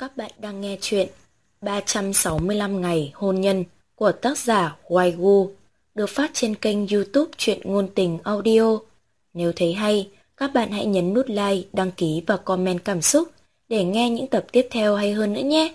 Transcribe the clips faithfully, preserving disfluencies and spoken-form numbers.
Các bạn đang nghe chuyện ba trăm sáu mươi lăm ngày hôn nhân của tác giả Hoài Gu, được phát trên kênh YouTube Truyện Ngôn Tình Audio. Nếu thấy hay, các bạn hãy nhấn nút like, đăng ký và comment cảm xúc để nghe những tập tiếp theo hay hơn nữa nhé.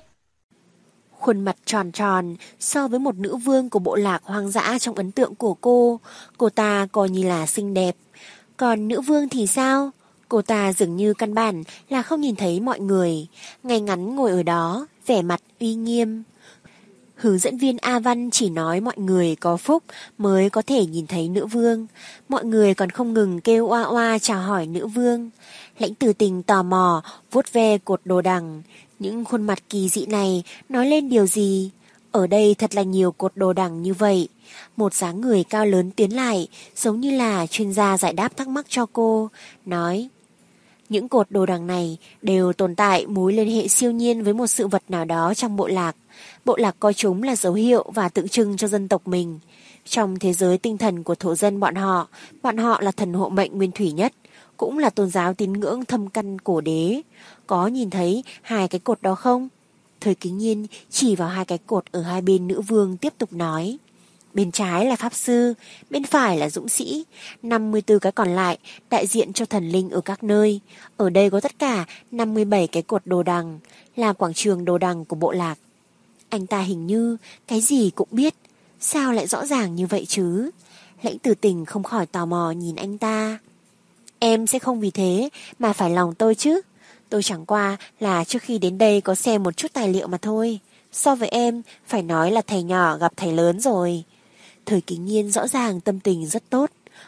Khuôn mặt tròn tròn so với một nữ vương của bộ lạc hoang dã trong ấn tượng của cô, cô ta coi như là xinh đẹp. Còn nữ vương thì sao? Cô ta dường như căn bản là không nhìn thấy mọi người, ngay ngắn ngồi ở đó, vẻ mặt uy nghiêm. Hướng dẫn viên A Văn chỉ nói mọi người có phúc mới có thể nhìn thấy nữ vương. Mọi người còn không ngừng kêu oa oa chào hỏi nữ vương. Lãnh Tử Tình tò mò vuốt ve cột đồ đằng. Những khuôn mặt kỳ dị này nói lên điều gì? Ở đây thật là nhiều cột đồ đằng như vậy. Một dáng người cao lớn tiến lại, giống như là chuyên gia giải đáp thắc mắc cho cô, nói: những cột đồ đằng này đều tồn tại mối liên hệ siêu nhiên với một sự vật nào đó trong bộ lạc. Bộ lạc coi chúng là dấu hiệu và tượng trưng cho dân tộc mình. Trong thế giới tinh thần của thổ dân bọn họ, bọn họ là thần hộ mệnh nguyên thủy nhất, cũng là tôn giáo tín ngưỡng thâm căn cổ đế. Có nhìn thấy hai cái cột đó không? Thời Kính Nhiên chỉ vào hai cái cột ở hai bên nữ vương tiếp tục nói: bên trái là pháp sư, bên phải là dũng sĩ, năm mươi tư cái còn lại đại diện cho thần linh ở các nơi. Ở đây có tất cả năm mươi bảy cái cột đồ đằng, là quảng trường đồ đằng của bộ lạc. Anh ta hình như cái gì cũng biết, sao lại rõ ràng như vậy chứ? Lãnh Tử Tình không khỏi tò mò nhìn anh ta. Em sẽ không vì thế mà phải lòng tôi chứ. Tôi chẳng qua là trước khi đến đây có xem một chút tài liệu mà thôi. So với em, phải nói là thầy nhỏ gặp thầy lớn rồi. Thời Kính Nhiên rõ ràng tâm tình rất tốt.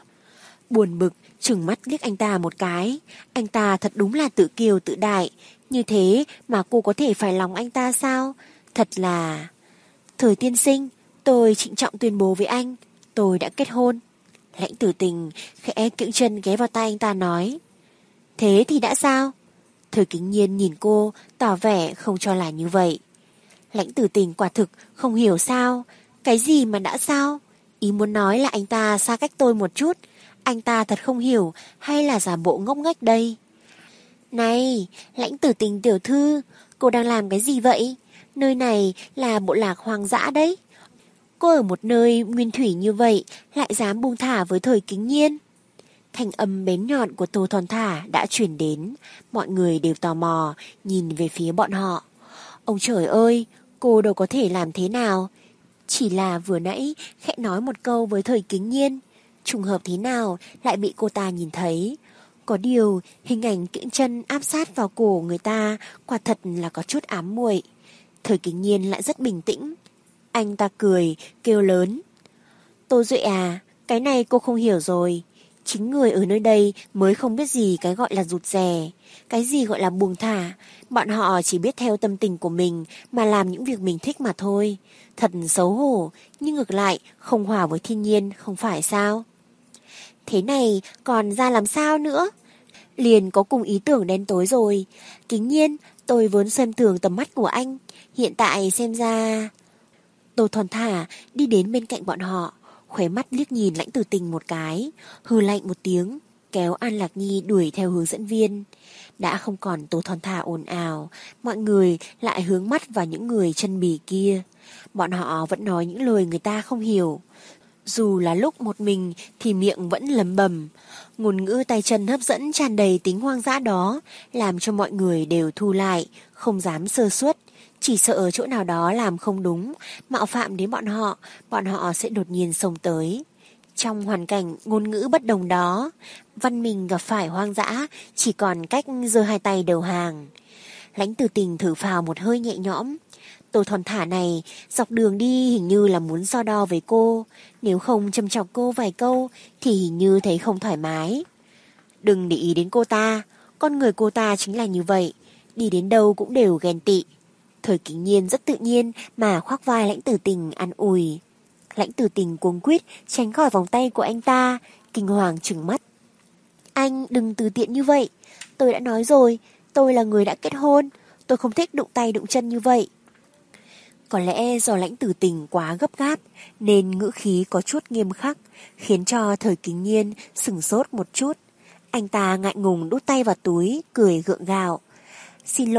Buồn bực, trừng mắt liếc anh ta một cái. Anh ta thật đúng là tự kiêu tự đại. Như thế mà cô có thể phải lòng anh ta sao? Thật là... Thời tiên sinh, tôi trịnh trọng tuyên bố với anh, tôi đã kết hôn. Lãnh Tử Tình khẽ kiễng chân ghé vào tay anh ta nói: thế thì đã sao? Thời Kính Nhiên nhìn cô, tỏ vẻ không cho là như vậy. Lãnh Tử Tình quả thực không hiểu sao. Cái gì mà đã sao? Ý muốn nói là anh ta xa cách tôi một chút. Anh ta thật không hiểu hay là giả bộ ngốc nghếch đây? Này, Lãnh Tử Tình tiểu thư, cô đang làm cái gì vậy? Nơi này là bộ lạc hoang dã đấy. Cô ở một nơi nguyên thủy như vậy lại dám buông thả với Thời Kính Nhiên. Thanh âm bén nhọn của Tô Thon Thả đã chuyển đến. Mọi người đều tò mò nhìn về phía bọn họ. Ông trời ơi, cô đâu có thể làm thế nào? Chỉ là vừa nãy khẽ nói một câu với Thời Kính Nhiên, trùng hợp thế nào lại bị cô ta nhìn thấy. Có điều hình ảnh kiễng chân áp sát vào cổ người ta quả thật là có chút ám muội. Thời Kính Nhiên lại rất bình tĩnh. Anh ta cười, kêu lớn: Tô Duệ à, cái này cô không hiểu rồi. Chính người ở nơi đây mới không biết gì cái gọi là rụt rè, cái gì gọi là buông thả. Bọn họ chỉ biết theo tâm tình của mình mà làm những việc mình thích mà thôi. Thật xấu hổ, nhưng ngược lại không hòa với thiên nhiên, không phải sao? Thế này còn ra làm sao nữa? Liền có cùng ý tưởng đen tối rồi. Kính Nhiên, tôi vốn xem thường tầm mắt của anh, hiện tại xem ra... Tô Thon Thả đi đến bên cạnh bọn họ, khóe mắt liếc nhìn Lãnh Tử Tình một cái, hừ lạnh một tiếng, kéo An Lạc Nhi đuổi theo hướng dẫn viên. Đã không còn Tô Thon Thả ồn ào, mọi người lại hướng mắt vào những người chân bì kia. Bọn họ vẫn nói những lời người ta không hiểu. Dù là lúc một mình thì miệng vẫn lẩm bẩm. Ngôn ngữ tay chân hấp dẫn tràn đầy tính hoang dã đó, làm cho mọi người đều thu lại, không dám sơ suất. Chỉ sợ chỗ nào đó làm không đúng, mạo phạm đến bọn họ, bọn họ sẽ đột nhiên xông tới. Trong hoàn cảnh ngôn ngữ bất đồng đó, văn minh gặp phải hoang dã chỉ còn cách giơ hai tay đầu hàng. Lãnh Tử Tình thở phào một hơi nhẹ nhõm. Tô Thon Thả này dọc đường đi hình như là muốn so đo với cô, nếu không châm chọc cô vài câu thì hình như thấy không thoải mái. Đừng để ý đến cô ta, con người cô ta chính là như vậy, đi đến đâu cũng đều ghen tị. Thời Kính Nhiên rất tự nhiên mà khoác vai Lãnh Tử Tình an ủi. Lãnh Tử Tình cuống quýt tránh khỏi vòng tay của anh ta, kinh hoàng trừng mắt. Anh đừng tùy tiện như vậy, tôi đã nói rồi, tôi là người đã kết hôn, tôi không thích đụng tay đụng chân như vậy. Có lẽ do Lãnh Tử Tình quá gấp gáp nên ngữ khí có chút nghiêm khắc, khiến cho Thời Kính Nhiên sửng sốt một chút. Anh ta ngại ngùng đút tay vào túi, cười gượng gạo. Xin lỗi,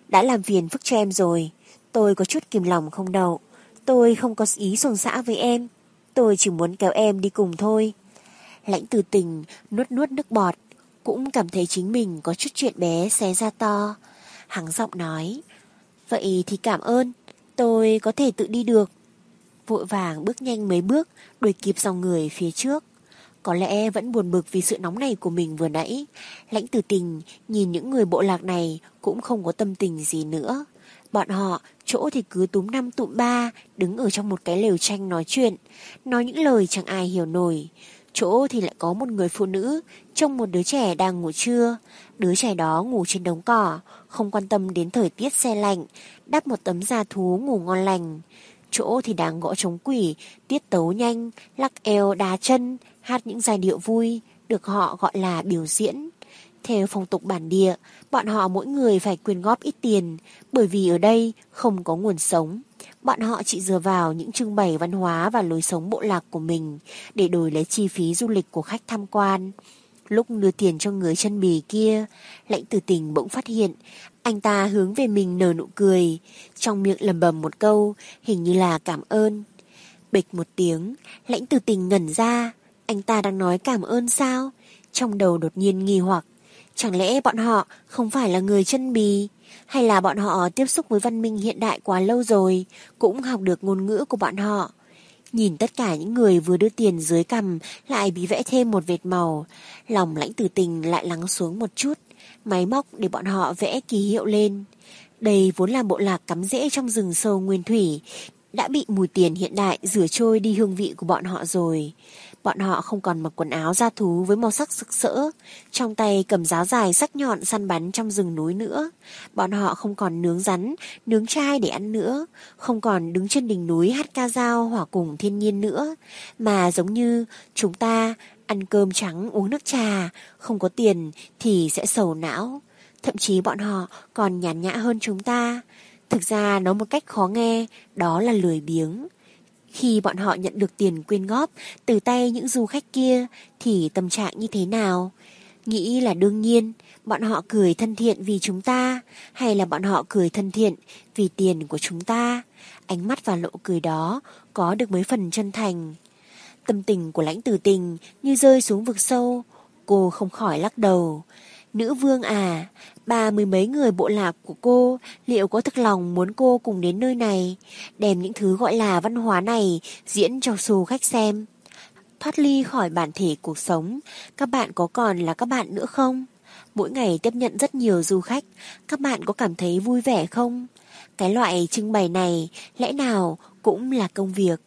đã làm phiền phức cho em rồi. Tôi có chút kìm lòng không đậu. Tôi không có ý xôn xã với em. Tôi chỉ muốn kéo em đi cùng thôi. Lãnh Tử Tình nuốt nuốt nước bọt, cũng cảm thấy chính mình có chút chuyện bé xé ra to. Hắng giọng nói, vậy thì cảm ơn, tôi có thể tự đi được. Vội vàng bước nhanh mấy bước, đuổi kịp dòng người phía trước. Có lẽ vẫn buồn bực vì sự nóng này của mình vừa nãy. Lãnh Tử Tình nhìn những người bộ lạc này cũng không có tâm tình gì nữa. Bọn họ chỗ thì cứ túm năm tụm ba, đứng ở trong một cái lều tranh nói chuyện, nói những lời chẳng ai hiểu nổi. Chỗ thì lại có một người phụ nữ trông một đứa trẻ đang ngủ trưa. Đứa trẻ đó ngủ trên đống cỏ, không quan tâm đến thời tiết se lạnh, đắp một tấm da thú ngủ ngon lành. Chỗ thì đang gõ trống quỷ, tiết tấu nhanh, lắc eo đá chân, hát những giai điệu vui, được họ gọi là biểu diễn. Theo phong tục bản địa, bọn họ mỗi người phải quyên góp ít tiền, bởi vì ở đây không có nguồn sống. Bọn họ chỉ dựa vào những trưng bày văn hóa và lối sống bộ lạc của mình để đổi lấy chi phí du lịch của khách tham quan. Lúc đưa tiền cho người chân bì kia, Lãnh Tử Tình bỗng phát hiện anh ta hướng về mình nở nụ cười, trong miệng lẩm bẩm một câu, hình như là cảm ơn. Bịch một tiếng, Lãnh Tử Tình ngẩn ra, anh ta đang nói cảm ơn sao? Trong đầu đột nhiên nghi hoặc, chẳng lẽ bọn họ không phải là người chân bì? Hay là bọn họ tiếp xúc với văn minh hiện đại quá lâu rồi, cũng học được ngôn ngữ của bọn họ? Nhìn tất cả những người vừa đưa tiền dưới cằm lại bị vẽ thêm một vệt màu, lòng Lãnh Tử Tình lại lắng xuống một chút, máy móc để bọn họ vẽ ký hiệu lên. Đây vốn là bộ lạc cắm rễ trong rừng sâu nguyên thủy, đã bị mùi tiền hiện đại rửa trôi đi hương vị của bọn họ rồi. Bọn họ không còn mặc quần áo da thú với màu sắc sặc sỡ, trong tay cầm giáo dài sắc nhọn săn bắn trong rừng núi nữa. Bọn họ không còn nướng rắn, nướng trai để ăn nữa, không còn đứng trên đỉnh núi hát ca dao hòa cùng thiên nhiên nữa, mà giống như chúng ta ăn cơm trắng uống nước trà, không có tiền thì sẽ sầu não. Thậm chí bọn họ còn nhàn nhã hơn chúng ta. Thực ra nói một cách khó nghe, đó là lười biếng. Khi bọn họ nhận được tiền quyên góp từ tay những du khách kia thì tâm trạng như thế nào? Nghĩ là đương nhiên, bọn họ cười thân thiện vì chúng ta, hay là bọn họ cười thân thiện vì tiền của chúng ta? Ánh mắt và nụ cười đó có được mấy phần chân thành. Tâm tình của Lãnh Tử Tình như rơi xuống vực sâu, cô không khỏi lắc đầu. Nữ vương à, ba mươi mấy người bộ lạc của cô liệu có thực lòng muốn cô cùng đến nơi này, đem những thứ gọi là văn hóa này diễn cho du khách xem? Thoát ly khỏi bản thể cuộc sống, các bạn có còn là các bạn nữa không? Mỗi ngày tiếp nhận rất nhiều du khách, các bạn có cảm thấy vui vẻ không? Cái loại trưng bày này lẽ nào cũng là công việc?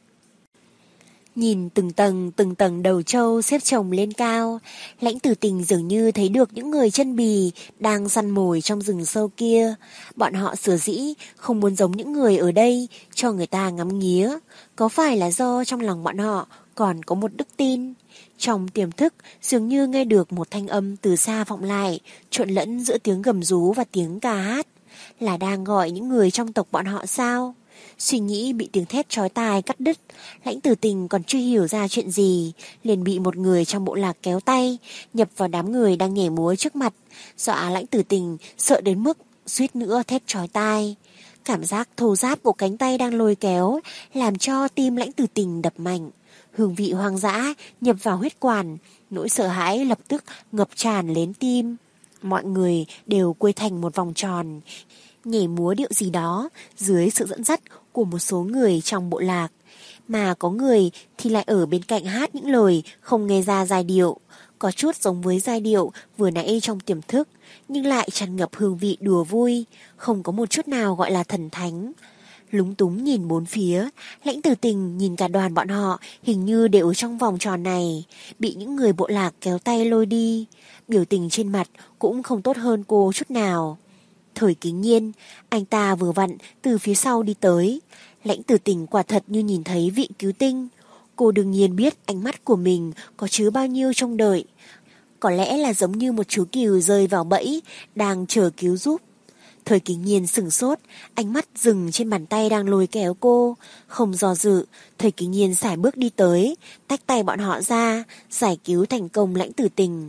Nhìn từng tầng từng tầng đầu trâu xếp chồng lên cao, Lãnh Tử Tình dường như thấy được những người chân bì đang săn mồi trong rừng sâu kia. Bọn họ sở dĩ không muốn giống những người ở đây cho người ta ngắm nghía, có phải là do trong lòng bọn họ còn có một đức tin? Trong tiềm thức dường như nghe được một thanh âm từ xa vọng lại, trộn lẫn giữa tiếng gầm rú và tiếng ca hát. Là đang gọi những người trong tộc bọn họ sao? Suy nghĩ bị tiếng thét chói tai cắt đứt, Lãnh Tử Tình còn chưa hiểu ra chuyện gì, liền bị một người trong bộ lạc kéo tay, nhập vào đám người đang nhảy múa trước mặt, dọa Lãnh Tử Tình sợ đến mức suýt nữa thét chói tai. Cảm giác thô ráp của cánh tay đang lôi kéo làm cho tim Lãnh Tử Tình đập mạnh. Hương vị hoang dã nhập vào huyết quản, nỗi sợ hãi lập tức ngập tràn lên tim. Mọi người đều quây thành một vòng tròn, nhảy múa điệu gì đó dưới sự dẫn dắt của một số người trong bộ lạc, mà có người thì lại ở bên cạnh hát những lời không nghe ra giai điệu, có chút giống với giai điệu vừa nãy trong tiềm thức, nhưng lại tràn ngập hương vị đùa vui, không có một chút nào gọi là thần thánh. Lúng túng nhìn bốn phía, Lãnh Tử Tình nhìn cả đoàn bọn họ hình như đều ở trong vòng tròn này, bị những người bộ lạc kéo tay lôi đi, biểu tình trên mặt cũng không tốt hơn cô chút nào. Thời Kính Nhiên, anh ta vừa vặn từ phía sau đi tới. Lãnh Tử Tình quả thật như nhìn thấy vị cứu tinh. Cô đương nhiên biết ánh mắt của mình có chứa bao nhiêu trông đợi. Có lẽ là giống như một chú cừu rơi vào bẫy, đang chờ cứu giúp. Thời Kính Nhiên sửng sốt, ánh mắt dừng trên bàn tay đang lôi kéo cô. Không do dự, Thời Kính Nhiên sải bước đi tới, tách tay bọn họ ra, giải cứu thành công Lãnh Tử Tình.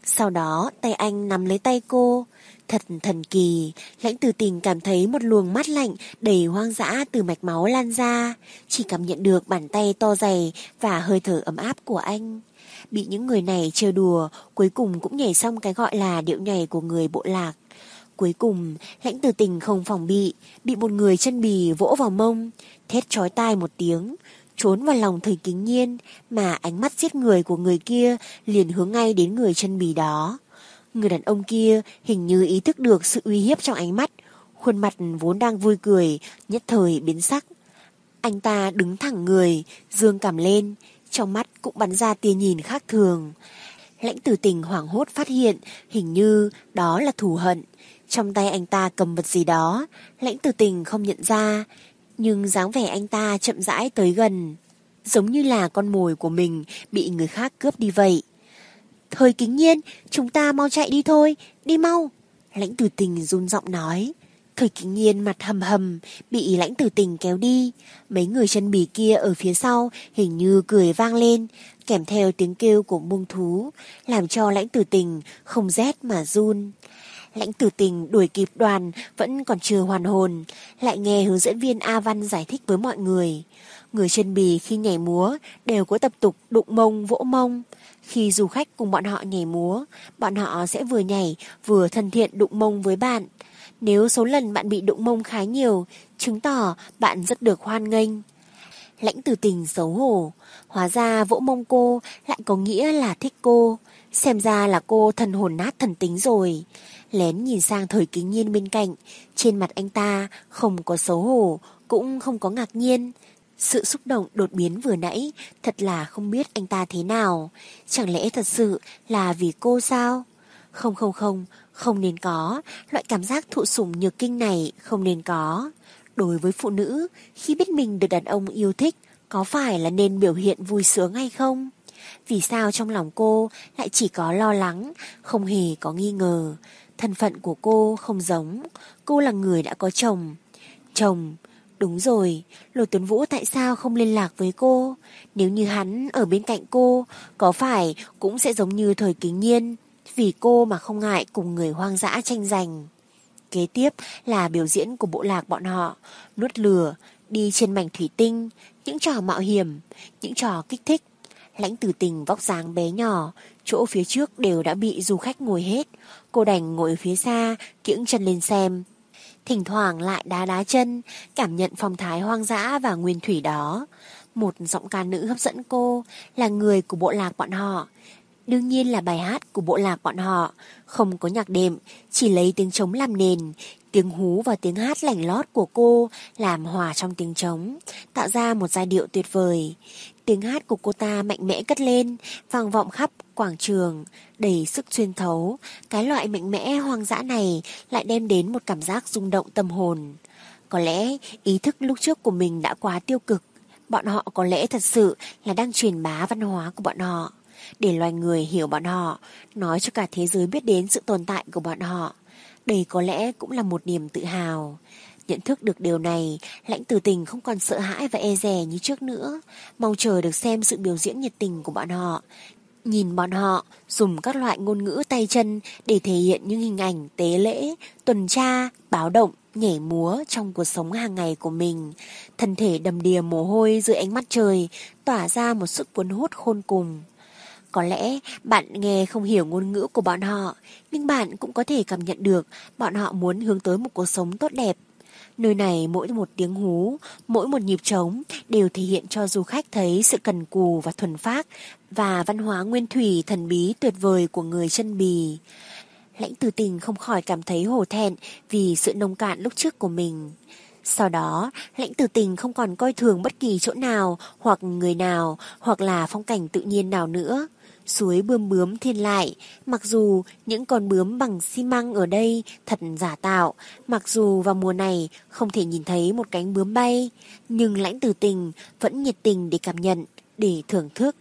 Sau đó tay anh nắm lấy tay cô. Thật thần kỳ, Lãnh Tử Tình cảm thấy một luồng mát lạnh đầy hoang dã từ mạch máu lan ra, chỉ cảm nhận được bàn tay to dày và hơi thở ấm áp của anh. Bị những người này trêu đùa, cuối cùng cũng nhảy xong cái gọi là điệu nhảy của người bộ lạc. Cuối cùng, Lãnh Tử Tình không phòng bị, bị một người chân bì vỗ vào mông, thét chói tai một tiếng, trốn vào lòng Thời Kính Nhiên, mà ánh mắt giết người của người kia liền hướng ngay đến người chân bì đó. Người đàn ông kia hình như ý thức được sự uy hiếp trong ánh mắt, khuôn mặt vốn đang vui cười, nhất thời biến sắc. Anh ta đứng thẳng người, giương cằm lên, trong mắt cũng bắn ra tia nhìn khác thường. Lãnh Tử Tình hoảng hốt phát hiện hình như đó là thù hận. Trong tay anh ta cầm vật gì đó, Lãnh Tử Tình không nhận ra, nhưng dáng vẻ anh ta chậm rãi tới gần, giống như là con mồi của mình bị người khác cướp đi vậy. Thời Kính Nhiên, chúng ta mau chạy đi thôi, đi mau. Lãnh Tử Tình run giọng nói. Thời Kính Nhiên mặt hầm hầm, bị Lãnh Tử Tình kéo đi. Mấy người chân bì kia ở phía sau hình như cười vang lên, kèm theo tiếng kêu của muông thú, làm cho Lãnh Tử Tình không rét mà run. Lãnh Tử Tình đuổi kịp đoàn vẫn còn chưa hoàn hồn, lại nghe hướng dẫn viên A Văn giải thích với mọi người. Người chân bì khi nhảy múa đều có tập tục đụng mông vỗ mông. Khi du khách cùng bọn họ nhảy múa, bọn họ sẽ vừa nhảy vừa thân thiện đụng mông với bạn. Nếu số lần bạn bị đụng mông khá nhiều, chứng tỏ bạn rất được hoan nghênh. Lãnh Tử Tình xấu hổ, hóa ra vỗ mông cô lại có nghĩa là thích cô. Xem ra là cô thần hồn nát thần tính rồi. Lén nhìn sang Thời Kính Nhiên bên cạnh, trên mặt anh ta không có xấu hổ, cũng không có ngạc nhiên. Sự xúc động đột biến vừa nãy thật là không biết anh ta thế nào. Chẳng lẽ thật sự là vì cô sao? Không không không, không nên có. Loại cảm giác thụ sủng nhược kinh này không nên có. Đối với phụ nữ, khi biết mình được đàn ông yêu thích, có phải là nên biểu hiện vui sướng hay không? Vì sao trong lòng cô lại chỉ có lo lắng, không hề có nghi ngờ? Thân phận của cô không giống. Cô là người đã có chồng. Chồng... Đúng rồi, Lôi Tuấn Vũ tại sao không liên lạc với cô? Nếu như hắn ở bên cạnh cô, có phải cũng sẽ giống như Thời Kính Nhiên, vì cô mà không ngại cùng người hoang dã tranh giành. Kế tiếp là biểu diễn của bộ lạc bọn họ, nuốt lửa, đi trên mảnh thủy tinh, những trò mạo hiểm, những trò kích thích. Lãnh Tử Tình vóc dáng bé nhỏ, chỗ phía trước đều đã bị du khách ngồi hết, cô đành ngồi ở phía xa, kiễng chân lên xem. Thỉnh thoảng lại đá đá chân, cảm nhận phong thái hoang dã và nguyên thủy đó. Một giọng ca nữ hấp dẫn cô, là người của bộ lạc bọn họ. Đương nhiên là bài hát của bộ lạc bọn họ, không có nhạc đệm, chỉ lấy tiếng trống làm nền. Tiếng hú và tiếng hát lảnh lót của cô làm hòa trong tiếng trống, tạo ra một giai điệu tuyệt vời. Tiếng hát của cô ta mạnh mẽ cất lên, vang vọng khắp quảng trường, đầy sức xuyên thấu. Cái loại mạnh mẽ hoang dã này lại đem đến một cảm giác rung động tâm hồn. Có lẽ ý thức lúc trước của mình đã quá tiêu cực. Bọn họ có lẽ thật sự là đang truyền bá văn hóa của bọn họ, để loài người hiểu bọn họ, nói cho cả thế giới biết đến sự tồn tại của bọn họ. Đây có lẽ cũng là một niềm tự hào. Nhận thức được điều này, Lãnh Tử Tình không còn sợ hãi và e dè như trước nữa, mong chờ được xem sự biểu diễn nhiệt tình của bọn họ. Nhìn bọn họ dùng các loại ngôn ngữ tay chân để thể hiện những hình ảnh tế lễ, tuần tra, báo động, nhảy múa trong cuộc sống hàng ngày của mình. Thân thể đầm đìa mồ hôi dưới ánh mặt trời, tỏa ra một sức cuốn hút khôn cùng. Có lẽ bạn nghe không hiểu ngôn ngữ của bọn họ, nhưng bạn cũng có thể cảm nhận được bọn họ muốn hướng tới một cuộc sống tốt đẹp. Nơi này mỗi một tiếng hú, mỗi một nhịp trống đều thể hiện cho du khách thấy sự cần cù và thuần phác và văn hóa nguyên thủy thần bí tuyệt vời của người chân bì. Lãnh Tử Tình không khỏi cảm thấy hổ thẹn vì sự nông cạn lúc trước của mình. Sau đó, Lãnh Tử Tình không còn coi thường bất kỳ chỗ nào hoặc người nào hoặc là phong cảnh tự nhiên nào nữa. Suối bươm bướm thiên lại, mặc dù những con bướm bằng xi măng ở đây thật giả tạo, mặc dù vào mùa này không thể nhìn thấy một cánh bướm bay, nhưng Lãnh Tử Tình vẫn nhiệt tình để cảm nhận, để thưởng thức.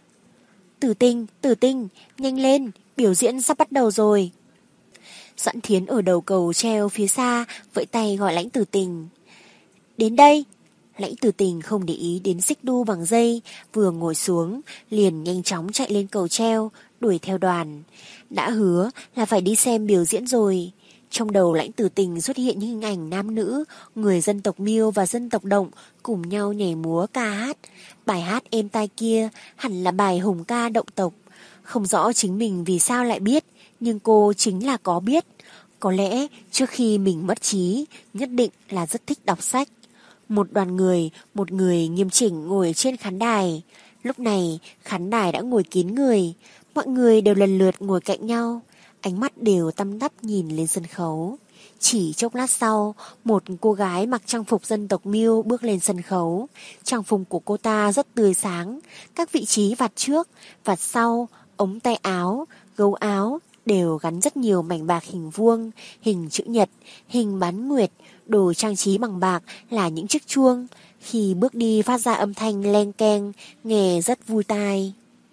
Tử Tình, Tử Tình, nhanh lên, biểu diễn sắp bắt đầu rồi. Doãn Thiến ở đầu cầu treo phía xa, vẫy tay gọi Lãnh Tử Tình. Đến đây. Lãnh Tử Tình không để ý đến xích đu bằng dây, vừa ngồi xuống, liền nhanh chóng chạy lên cầu treo, đuổi theo đoàn. Đã hứa là phải đi xem biểu diễn rồi. Trong đầu Lãnh Tử Tình xuất hiện những hình ảnh nam nữ, người dân tộc Miêu và dân tộc Động cùng nhau nhảy múa ca hát. Bài hát êm tai kia hẳn là bài hùng ca động tộc. Không rõ chính mình vì sao lại biết, nhưng cô chính là có biết. Có lẽ trước khi mình mất trí, nhất định là rất thích đọc sách. Một đoàn người, một người nghiêm chỉnh ngồi trên khán đài. Lúc này, khán đài đã ngồi kín người. Mọi người đều lần lượt ngồi cạnh nhau. Ánh mắt đều tăm tắp nhìn lên sân khấu. Chỉ chốc lát sau, một cô gái mặc trang phục dân tộc Miêu bước lên sân khấu. Trang phục của cô ta rất tươi sáng. Các vị trí vạt trước, vạt sau, ống tay áo, gấu áo đều gắn rất nhiều mảnh bạc hình vuông, hình chữ nhật, hình bán nguyệt. Đồ trang trí bằng bạc là những chiếc chuông. Khi bước đi phát ra âm thanh len keng, nghe rất vui tai.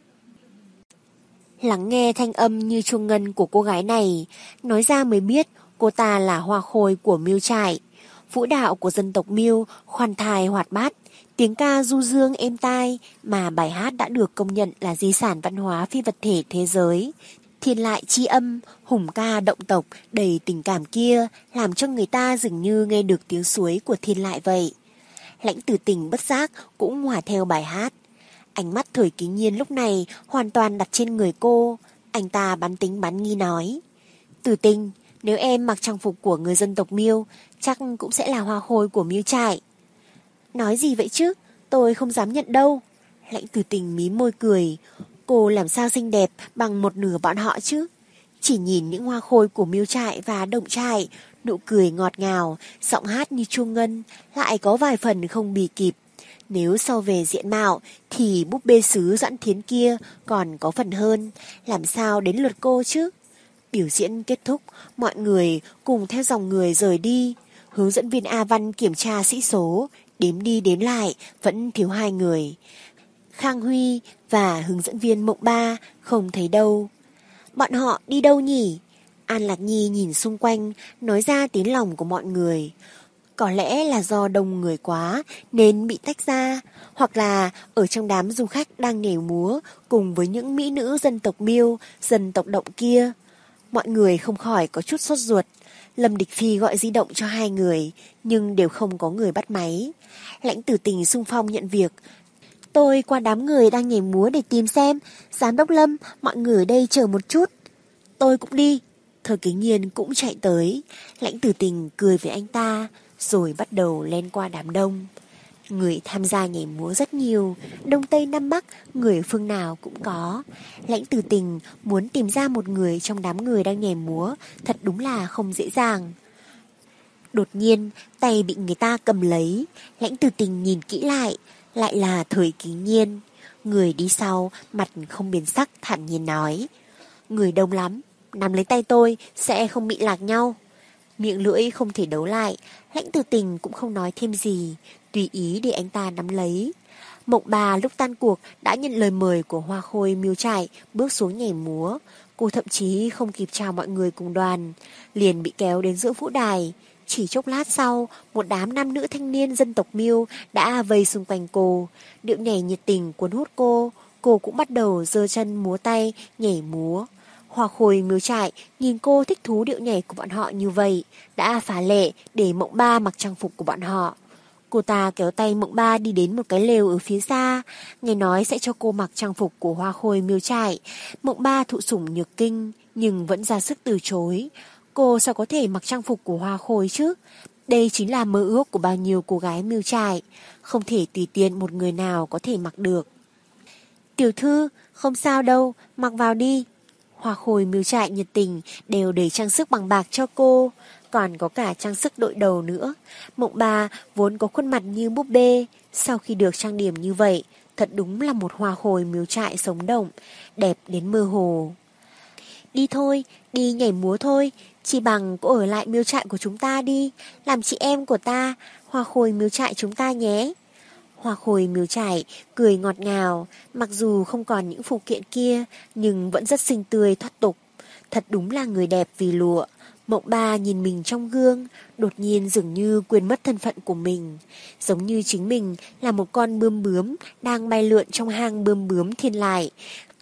Lắng nghe thanh âm như chuông ngân của cô gái này, nói ra mới biết cô ta là hoa khôi của Miêu trại. Vũ đạo của dân tộc Miêu khoan thai hoạt bát, tiếng ca du dương êm tai, mà bài hát đã được công nhận là di sản văn hóa phi vật thể thế giới. Thiên lại chi âm, hùng ca động tộc đầy tình cảm kia làm cho người ta dường như nghe được tiếng suối của thiên lại vậy. Lãnh Tử Tình bất giác cũng hòa theo bài hát. Ánh mắt Thời Kính Nhiên lúc này hoàn toàn đặt trên người cô. Anh ta bắn tính bắn nghi nói: Tử Tình, nếu em mặc trang phục của người dân tộc Miêu, chắc cũng sẽ là hoa khôi của Miêu trại. Nói gì vậy chứ, tôi không dám nhận đâu. Lãnh Tử Tình mím môi cười. Cô làm sao xinh đẹp bằng một nửa bọn họ chứ? Chỉ nhìn những hoa khôi của Miêu trại và Động trại, nụ cười ngọt ngào, giọng hát như chuông ngân, lại có vài phần không bì kịp. Nếu so về diện mạo thì búp bê sứ Doãn Thiến kia còn có phần hơn, làm sao đến lượt cô chứ? Biểu diễn kết thúc, mọi người cùng theo dòng người rời đi. Hướng dẫn viên A Văn kiểm tra sĩ số, đếm đi đếm lại vẫn thiếu hai người. Khang Huy và hướng dẫn viên Mộng Ba không thấy đâu. Bọn họ đi đâu nhỉ? An Lạc Nhi nhìn xung quanh, nói ra tiếng lòng của mọi người. Có lẽ là do đông người quá nên bị tách ra, hoặc là ở trong đám du khách đang nhảy múa cùng với những mỹ nữ dân tộc Miêu, dân tộc Động kia. Mọi người không khỏi có chút sốt ruột. Lâm Địch Phi gọi di động cho hai người, nhưng đều không có người bắt máy. Lãnh Tử Tình xung phong nhận việc. Tôi qua đám người đang nhảy múa để tìm xem. Giám đốc Lâm, mọi người ở đây chờ một chút. Tôi cũng đi. Thời Kính Nhiên cũng chạy tới. Lãnh Tử Tình cười với anh ta, rồi bắt đầu len qua đám đông. Người tham gia nhảy múa rất nhiều, Đông Tây Nam Bắc, người phương nào cũng có. Lãnh Tử Tình muốn tìm ra một người trong đám người đang nhảy múa, thật đúng là không dễ dàng. Đột nhiên, tay bị người ta cầm lấy, Lãnh Tử Tình nhìn kỹ lại, lại là Thời Kính Nhiên. Người đi sau, mặt không biến sắc, thản nhiên nói: Người đông lắm, nắm lấy tay tôi, sẽ không bị lạc nhau. Miệng lưỡi không thể đấu lại, Lãnh Tử Tình cũng không nói thêm gì, tùy ý để anh ta nắm lấy. Mộng Bà lúc tan cuộc đã nhận lời mời của hoa khôi Miêu trại bước xuống nhảy múa. Cô thậm chí không kịp chào mọi người cùng đoàn, liền bị kéo đến giữa vũ đài. Chỉ chốc lát sau, một đám nam nữ thanh niên dân tộc Miêu đã vây xung quanh cô. Điệu nhảy nhiệt tình cuốn hút cô, cô cũng bắt đầu giơ chân múa tay, nhảy múa. Hoa khôi Miêu trại nhìn cô thích thú điệu nhảy của bọn họ như vậy, đã phá lệ để Mộng Ba mặc trang phục của bọn họ. Cô ta kéo tay Mộng Ba đi đến một cái lều ở phía xa, nghe nói sẽ cho cô mặc trang phục của hoa khôi Miêu trại. Mộng Ba thụ sủng nhược kinh, nhưng vẫn ra sức từ chối. Cô sao có thể mặc trang phục của hoa khôi chứ? Đây chính là mơ ước của bao nhiêu cô gái Miêu trại, không thể tùy tiện một người nào có thể mặc được. Tiểu thư, không sao đâu, mặc vào đi. Hoa khôi Miêu trại nhiệt tình đều để trang sức bằng bạc cho cô, còn có cả trang sức đội đầu nữa. Mộng Bà vốn có khuôn mặt như búp bê, sau khi được trang điểm như vậy, thật đúng là một hoa khôi Miêu trại sống động, đẹp đến mơ hồ. Đi thôi, đi nhảy múa thôi, chỉ bằng cô ở lại Miêu trại của chúng ta đi, làm chị em của ta, hoa khôi Miêu trại chúng ta nhé. Hoa khôi Miêu trại cười ngọt ngào, mặc dù không còn những phụ kiện kia, nhưng vẫn rất xinh tươi thoát tục. Thật đúng là người đẹp vì lụa. Mộng Ba nhìn mình trong gương, đột nhiên dường như quên mất thân phận của mình. Giống như chính mình là một con bươm bướm đang bay lượn trong hang bươm bướm thiên lại.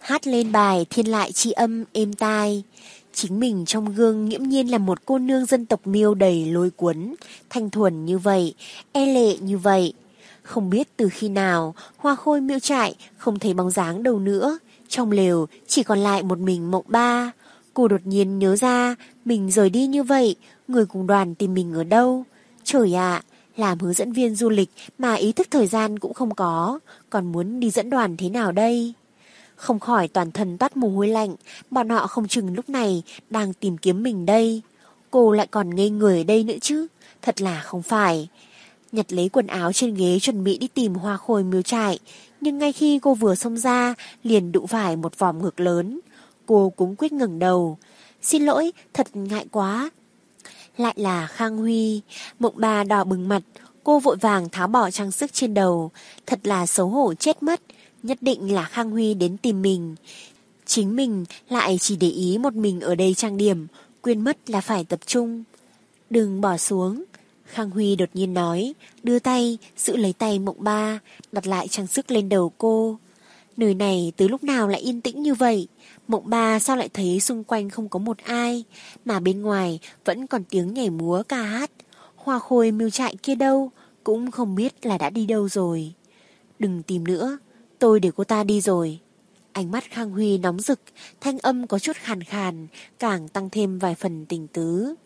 hát lên bài Thiên Lại Chi Âm êm tai. Chính mình trong gương nghiễm nhiên là một cô nương dân tộc Miêu đầy lôi cuốn, thanh thuần như vậy, e lệ như vậy. Không biết từ khi nào, Hoa Khôi Miêu trại không thấy bóng dáng đâu nữa, trong lều chỉ còn lại một mình Mộng Ba. Cô đột nhiên nhớ ra, mình rời đi như vậy, người cùng đoàn tìm mình ở đâu? Trời ạ, làm hướng dẫn viên du lịch mà ý thức thời gian cũng không có, còn muốn đi dẫn đoàn thế nào đây? Không khỏi toàn thân toát mồ hôi lạnh, bọn họ không chừng lúc này đang tìm kiếm mình đây. Cô lại còn ngây người ở đây nữa chứ, thật là không phải. Nhặt lấy quần áo trên ghế chuẩn bị đi tìm Hoa Khôi Miêu trại, nhưng ngay khi cô vừa xông ra, liền đụng phải một vòng ngực lớn. Cô cuống quýt ngẩng đầu. Xin lỗi, thật ngại quá. Lại là Khang Huy. Mộng Ba đỏ bừng mặt, cô vội vàng tháo bỏ trang sức trên đầu. Thật là xấu hổ chết mất. Nhất định là Khang Huy đến tìm mình. Chính mình lại chỉ để ý một mình ở đây trang điểm, quên mất là phải tập trung. Đừng bỏ xuống. Khang Huy đột nhiên nói, đưa tay, giữ lấy tay Mộng Ba, đặt lại trang sức lên đầu cô. Nơi này từ lúc nào lại yên tĩnh như vậy? Mộng Ba sao lại thấy xung quanh không có một ai, mà bên ngoài vẫn còn tiếng nhảy múa ca hát. Hoa Khôi Miêu trại kia đâu, cũng không biết là đã đi đâu rồi. Đừng tìm nữa, tôi để cô ta đi rồi. Ánh mắt Khang Huy nóng rực, thanh âm có chút khàn khàn, càng tăng thêm vài phần tình tứ.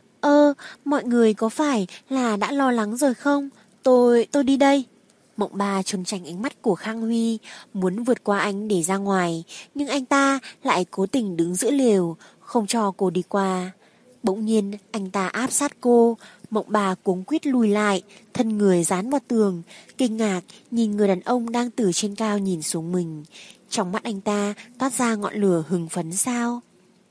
Ơ, mọi người có phải là đã lo lắng rồi không? Tôi, tôi đi đây. Mộng Ba trốn tránh ánh mắt của Khang Huy, muốn vượt qua anh để ra ngoài, nhưng anh ta lại cố tình đứng giữa lều, không cho cô đi qua. Bỗng nhiên anh ta áp sát cô, Mộng Ba cuống quýt lùi lại, thân người dán vào tường, kinh ngạc nhìn người đàn ông đang từ trên cao nhìn xuống mình. Trong mắt anh ta toát ra ngọn lửa hừng phấn sao?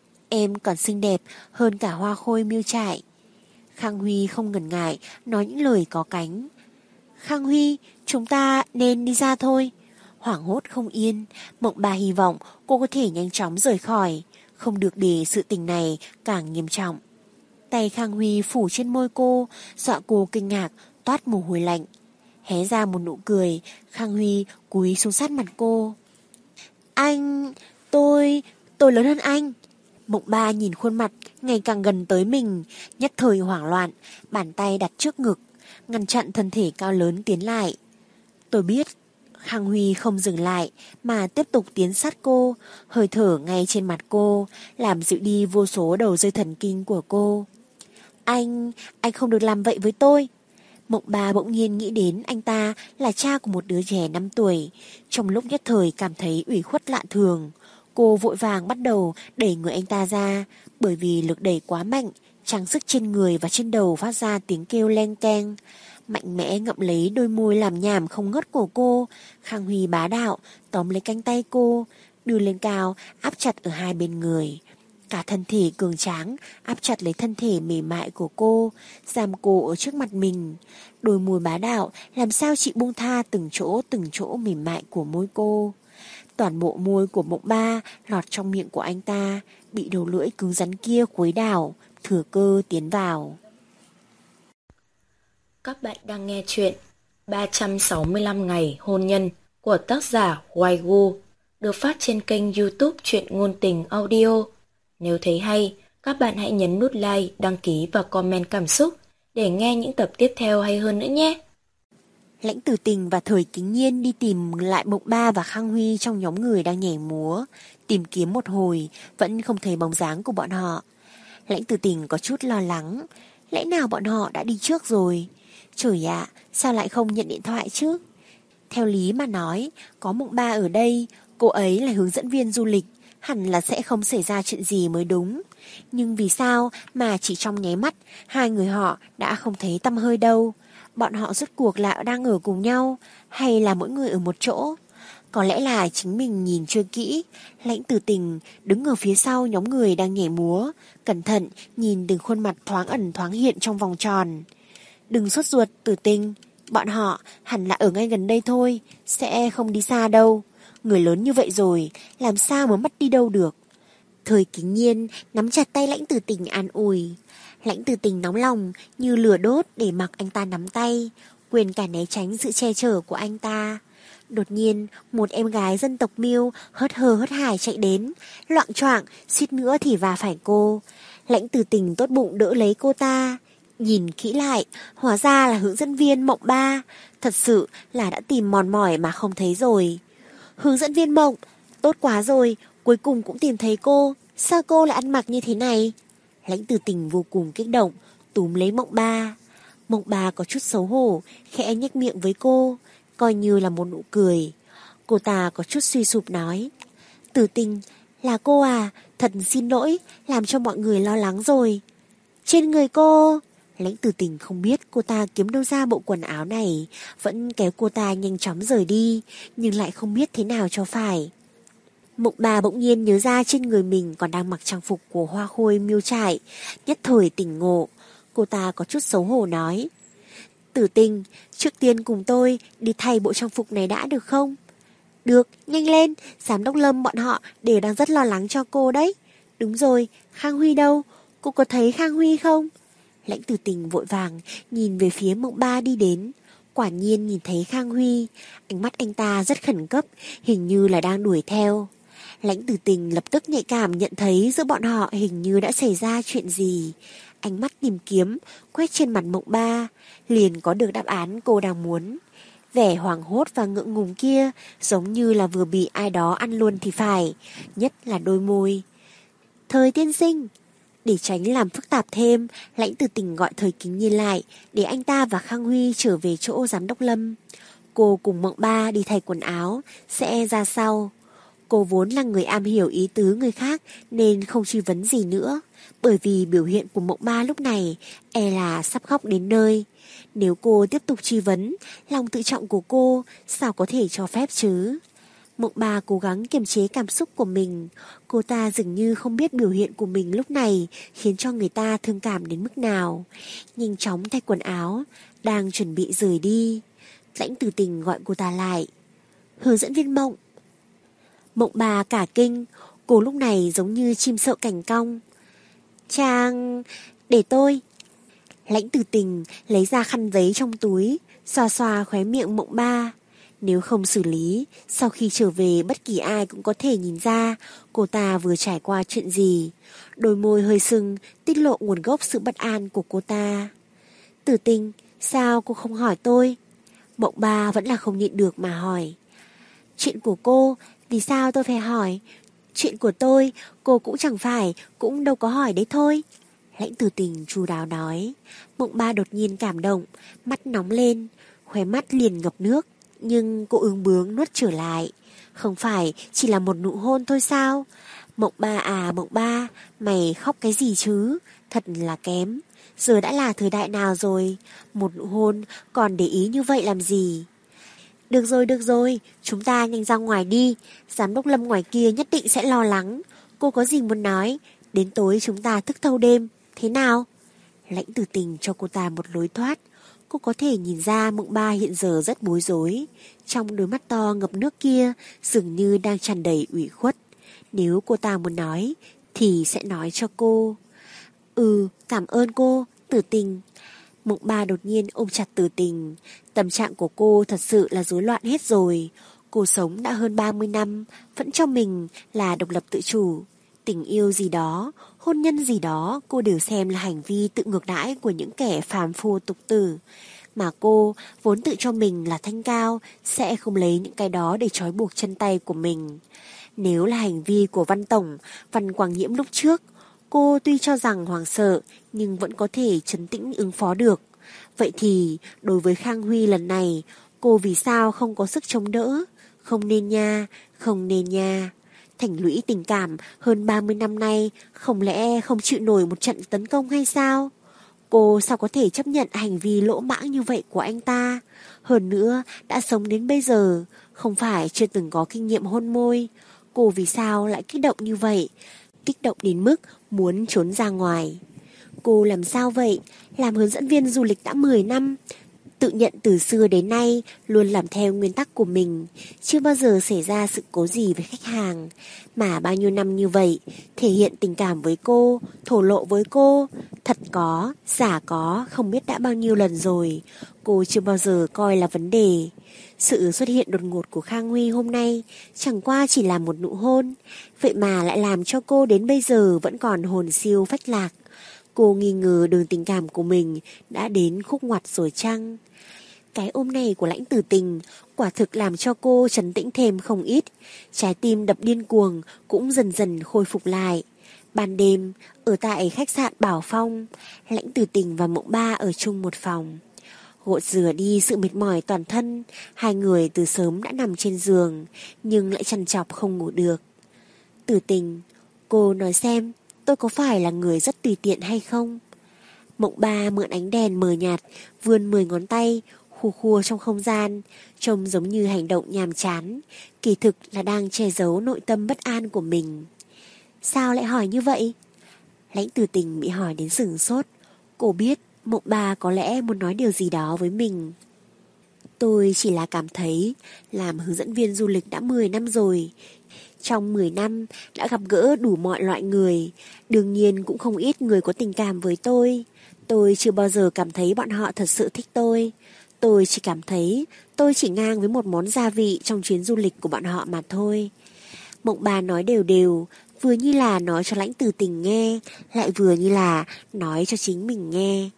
Em còn xinh đẹp hơn cả Hoa Khôi Miêu trại. Khang Huy không ngần ngại nói những lời có cánh. Khang Huy, chúng ta nên đi ra thôi. Hoảng hốt không yên, Mộng Ba hy vọng cô có thể nhanh chóng rời khỏi, không được để sự tình này càng nghiêm trọng. Tay Khang Huy phủ trên môi cô, dọa cô kinh ngạc, toát mồ hôi lạnh. Hé ra một nụ cười, Khang Huy cúi xuống sát mặt cô. Anh, tôi, tôi lớn hơn anh. Mộng Ba nhìn khuôn mặt ngày càng gần tới mình, nhất thời hoảng loạn, bàn tay đặt trước ngực, ngăn chặn thân thể cao lớn tiến lại. Tôi biết. Khang Huy không dừng lại mà tiếp tục tiến sát cô, hơi thở ngay trên mặt cô, làm dịu đi vô số đầu dây thần kinh của cô. Anh, anh không được làm vậy với tôi. Mộng Ba bỗng nhiên nghĩ đến anh ta là cha của một đứa trẻ năm tuổi, trong lúc nhất thời cảm thấy ủy khuất lạ thường. Cô vội vàng bắt đầu đẩy người anh ta ra, bởi vì lực đẩy quá mạnh, trang sức trên người và trên đầu phát ra tiếng kêu leng keng. Mạnh mẽ ngậm lấy đôi môi làm nhảm không ngớt của cô, Khang Huy bá đạo tóm lấy cánh tay cô, đưa lên cao, áp chặt ở hai bên người. Cả thân thể cường tráng áp chặt lấy thân thể mềm mại của cô, giam cô ở trước mặt mình. Đôi môi bá đạo làm sao chị buông tha từng chỗ từng chỗ mềm mại của môi cô. Toàn bộ môi của Mộng Ba lọt trong miệng của anh ta, bị đầu lưỡi cứng rắn kia khuấy đảo, thừa cơ tiến vào. Các bạn đang nghe chuyện ba trăm sáu mươi lăm ngày hôn nhân của tác giả Waigu, được phát trên kênh YouTube Truyện Ngôn Tình Audio. Nếu thấy hay, các bạn hãy nhấn nút like, đăng ký và comment cảm xúc để nghe những tập tiếp theo hay hơn nữa nhé. Lãnh Tử Tình và Thời Kính Nhiên đi tìm lại Mộng Ba và Khang Huy trong nhóm người đang nhảy múa, tìm kiếm một hồi, vẫn không thấy bóng dáng của bọn họ. Lãnh Tử Tình có chút lo lắng, lẽ nào bọn họ đã đi trước rồi? Trời ạ, sao lại không nhận điện thoại chứ? Theo lý mà nói, có Mộng Ba ở đây, cô ấy là hướng dẫn viên du lịch, hẳn là sẽ không xảy ra chuyện gì mới đúng. Nhưng vì sao mà chỉ trong nháy mắt, hai người họ đã không thấy tăm hơi đâu? Bọn họ rốt cuộc là đang ở cùng nhau, hay là mỗi người ở một chỗ? Có lẽ là chính mình nhìn chưa kỹ. Lãnh Tử Tình đứng ở phía sau nhóm người đang nhảy múa, cẩn thận nhìn từng khuôn mặt thoáng ẩn thoáng hiện trong vòng tròn. Đừng sốt ruột Tử Tình, bọn họ hẳn là ở ngay gần đây thôi, sẽ không đi xa đâu. Người lớn như vậy rồi, làm sao mà mất đi đâu được. Thời Kính Nhiên nắm chặt tay Lãnh Tử Tình an ủi. Lãnh Tử Tình nóng lòng như lửa đốt để mặc anh ta nắm tay, quên cả né tránh sự che chở của anh ta. Đột nhiên, một em gái dân tộc Miêu hớt hơ hớt hải chạy đến, loạng choạng, suýt nữa thì va phải cô. Lãnh Tử Tình tốt bụng đỡ lấy cô ta. Nhìn kỹ lại, hóa ra là hướng dẫn viên Mộng Ba. Thật sự là đã tìm mòn mỏi mà không thấy rồi. Hướng dẫn viên Mộng, tốt quá rồi, cuối cùng cũng tìm thấy cô. Sao cô lại ăn mặc như thế này? Lãnh Tử Tình vô cùng kích động, túm lấy Mộng Ba. Mộng Ba có chút xấu hổ, khẽ nhếch miệng với cô, coi như là một nụ cười. Cô ta có chút suy sụp nói, Tử Tình, là cô à, thật xin lỗi, làm cho mọi người lo lắng rồi. Trên người cô... Lãnh Tử Tình không biết cô ta kiếm đâu ra bộ quần áo này, vẫn kéo cô ta nhanh chóng rời đi, nhưng lại không biết thế nào cho phải. Mộng Ba bỗng nhiên nhớ ra trên người mình còn đang mặc trang phục của Hoa Khôi Miêu Trại, nhất thời tỉnh ngộ. Cô ta có chút xấu hổ nói, Tử Tình, trước tiên cùng tôi đi thay bộ trang phục này đã được không? Được, nhanh lên, giám đốc Lâm bọn họ đều đang rất lo lắng cho cô đấy. Đúng rồi, Khang Huy đâu? Cô có thấy Khang Huy không? Lãnh Tử Tình vội vàng nhìn về phía Mộng Ba đi đến. Quả nhiên nhìn thấy Khang Huy, ánh mắt anh ta rất khẩn cấp, hình như là đang đuổi theo. Lãnh Tử Tình lập tức nhạy cảm nhận thấy giữa bọn họ hình như đã xảy ra chuyện gì. Ánh mắt tìm kiếm, quét trên mặt Mộng Ba, liền có được đáp án cô đang muốn. Vẻ hoảng hốt và ngượng ngùng kia giống như là vừa bị ai đó ăn luôn thì phải, nhất là đôi môi. Thời tiên sinh. Để tránh làm phức tạp thêm, Lãnh Tử Tình gọi Thời Kính Nhiên lại để anh ta và Khang Huy trở về chỗ giám đốc Lâm. Cô cùng Mộng Ba đi thay quần áo, sẽ ra sau. Cô vốn là người am hiểu ý tứ người khác nên không truy vấn gì nữa, bởi vì biểu hiện của Mộng Ba lúc này e là sắp khóc đến nơi. Nếu cô tiếp tục truy vấn, lòng tự trọng của cô sao có thể cho phép chứ? Mộng Ba cố gắng kiềm chế cảm xúc của mình. Cô ta dường như không biết biểu hiện của mình lúc này khiến cho người ta thương cảm đến mức nào. Nhanh chóng thay quần áo, đang chuẩn bị rời đi. Lãnh Tử Tình gọi cô ta lại. Hướng dẫn viên Mộng. Mộng Ba cả kinh, cô lúc này giống như chim sợ cành cong. Chàng... để tôi... Lãnh Tử Tình lấy ra khăn giấy trong túi, xoa xoa khóe miệng Mộng Ba. Nếu không xử lý, sau khi trở về bất kỳ ai cũng có thể nhìn ra cô ta vừa trải qua chuyện gì. Đôi môi hơi sưng, tiết lộ nguồn gốc sự bất an của cô ta. Tử Tình, sao cô không hỏi tôi? Mộng Ba vẫn là không nhịn được mà hỏi. Chuyện của cô, vì sao tôi phải hỏi? Chuyện của tôi, cô cũng chẳng phải, cũng đâu có hỏi đấy thôi. Lãnh Tử Tình chu đáo nói. Mộng Ba đột nhiên cảm động, mắt nóng lên, khóe mắt liền ngập nước. Nhưng cô ương bướng nuốt trở lại. Không phải chỉ là một nụ hôn thôi sao? Mộng Ba à Mộng Ba, mày khóc cái gì chứ? Thật là kém. Giờ đã là thời đại nào rồi? Một nụ hôn còn để ý như vậy làm gì? Được rồi, được rồi, chúng ta nhanh ra ngoài đi. Giám đốc Lâm ngoài kia nhất định sẽ lo lắng. Cô có gì muốn nói? Đến tối chúng ta thức thâu đêm. Thế nào? Lãnh Tử Tình cho cô ta một lối thoát. Cô có thể nhìn ra Mộng Ba hiện giờ rất bối rối. Trong đôi mắt to ngập nước kia dường như đang tràn đầy ủy khuất. Nếu cô ta muốn nói thì sẽ nói cho cô. Ừ, cảm ơn cô, Tử Tình. Mộng Ba đột nhiên ôm chặt Tử Tình. Tâm trạng của cô thật sự là rối loạn hết rồi. Cô sống đã hơn ba mươi năm, vẫn cho mình là độc lập tự chủ. Tình yêu gì đó, hôn nhân gì đó cô đều xem là hành vi tự ngược đãi của những kẻ phàm phu tục tử. Mà cô vốn tự cho mình là thanh cao, sẽ không lấy những cái đó để trói buộc chân tay của mình. Nếu là hành vi của Văn Tổng, Văn Quang Nhiễm lúc trước, cô tuy cho rằng hoảng sợ nhưng vẫn có thể trấn tĩnh ứng phó được. Vậy thì đối với Khang Huy lần này, cô vì sao không có sức chống đỡ? Không nên nha, không nên nha. Thành lũy tình cảm hơn ba mươi năm nay, không lẽ không chịu nổi một trận tấn công hay sao? Cô sao có thể chấp nhận hành vi lỗ mãng như vậy của anh ta? Hơn nữa, đã sống đến bây giờ, không phải chưa từng có kinh nghiệm hôn môi. Cô vì sao lại kích động như vậy? Kích động đến mức muốn trốn ra ngoài. Cô làm sao vậy? Làm hướng dẫn viên du lịch đã mười năm. Tự nhận từ xưa đến nay luôn làm theo nguyên tắc của mình, chưa bao giờ xảy ra sự cố gì với khách hàng. Mà bao nhiêu năm như vậy, thể hiện tình cảm với cô, thổ lộ với cô, thật có, giả có, không biết đã bao nhiêu lần rồi. Cô chưa bao giờ coi là vấn đề. Sự xuất hiện đột ngột của Khang Huy hôm nay chẳng qua chỉ là một nụ hôn, vậy mà lại làm cho cô đến bây giờ vẫn còn hồn siêu phách lạc. Cô nghi ngờ đường tình cảm của mình đã đến khúc ngoặt rồi chăng? Cái ôm này của Lãnh Tử Tình quả thực làm cho cô trấn tĩnh thêm không ít. Trái tim đập điên cuồng cũng dần dần khôi phục lại. Ban đêm, ở tại khách sạn Bảo Phong, Lãnh Tử Tình và Mộng Ba ở chung một phòng. Gột rửa đi sự mệt mỏi toàn thân, hai người từ sớm đã nằm trên giường, nhưng lại trằn trọc không ngủ được. Tử Tình, cô nói xem, tôi có phải là người rất tùy tiện hay không? Mộng Ba mượn ánh đèn mờ nhạt, vươn mười ngón tay, khua khua trong không gian, trông giống như hành động nhàm chán, kỳ thực là đang che giấu nội tâm bất an của mình. Sao lại hỏi như vậy? Lãnh Tử Tình bị hỏi đến sửng sốt. Cô biết Mộng Ba có lẽ muốn nói điều gì đó với mình. Tôi chỉ là cảm thấy làm hướng dẫn viên du lịch đã mười năm rồi. Trong mười năm đã gặp gỡ đủ mọi loại người, đương nhiên cũng không ít người có tình cảm với tôi. Tôi chưa bao giờ cảm thấy bọn họ thật sự thích tôi. Tôi chỉ cảm thấy tôi chỉ ngang với một món gia vị trong chuyến du lịch của bọn họ mà thôi. Mộng Ba nói đều đều, vừa như là nói cho Lãnh Tử Tình nghe, lại vừa như là nói cho chính mình nghe.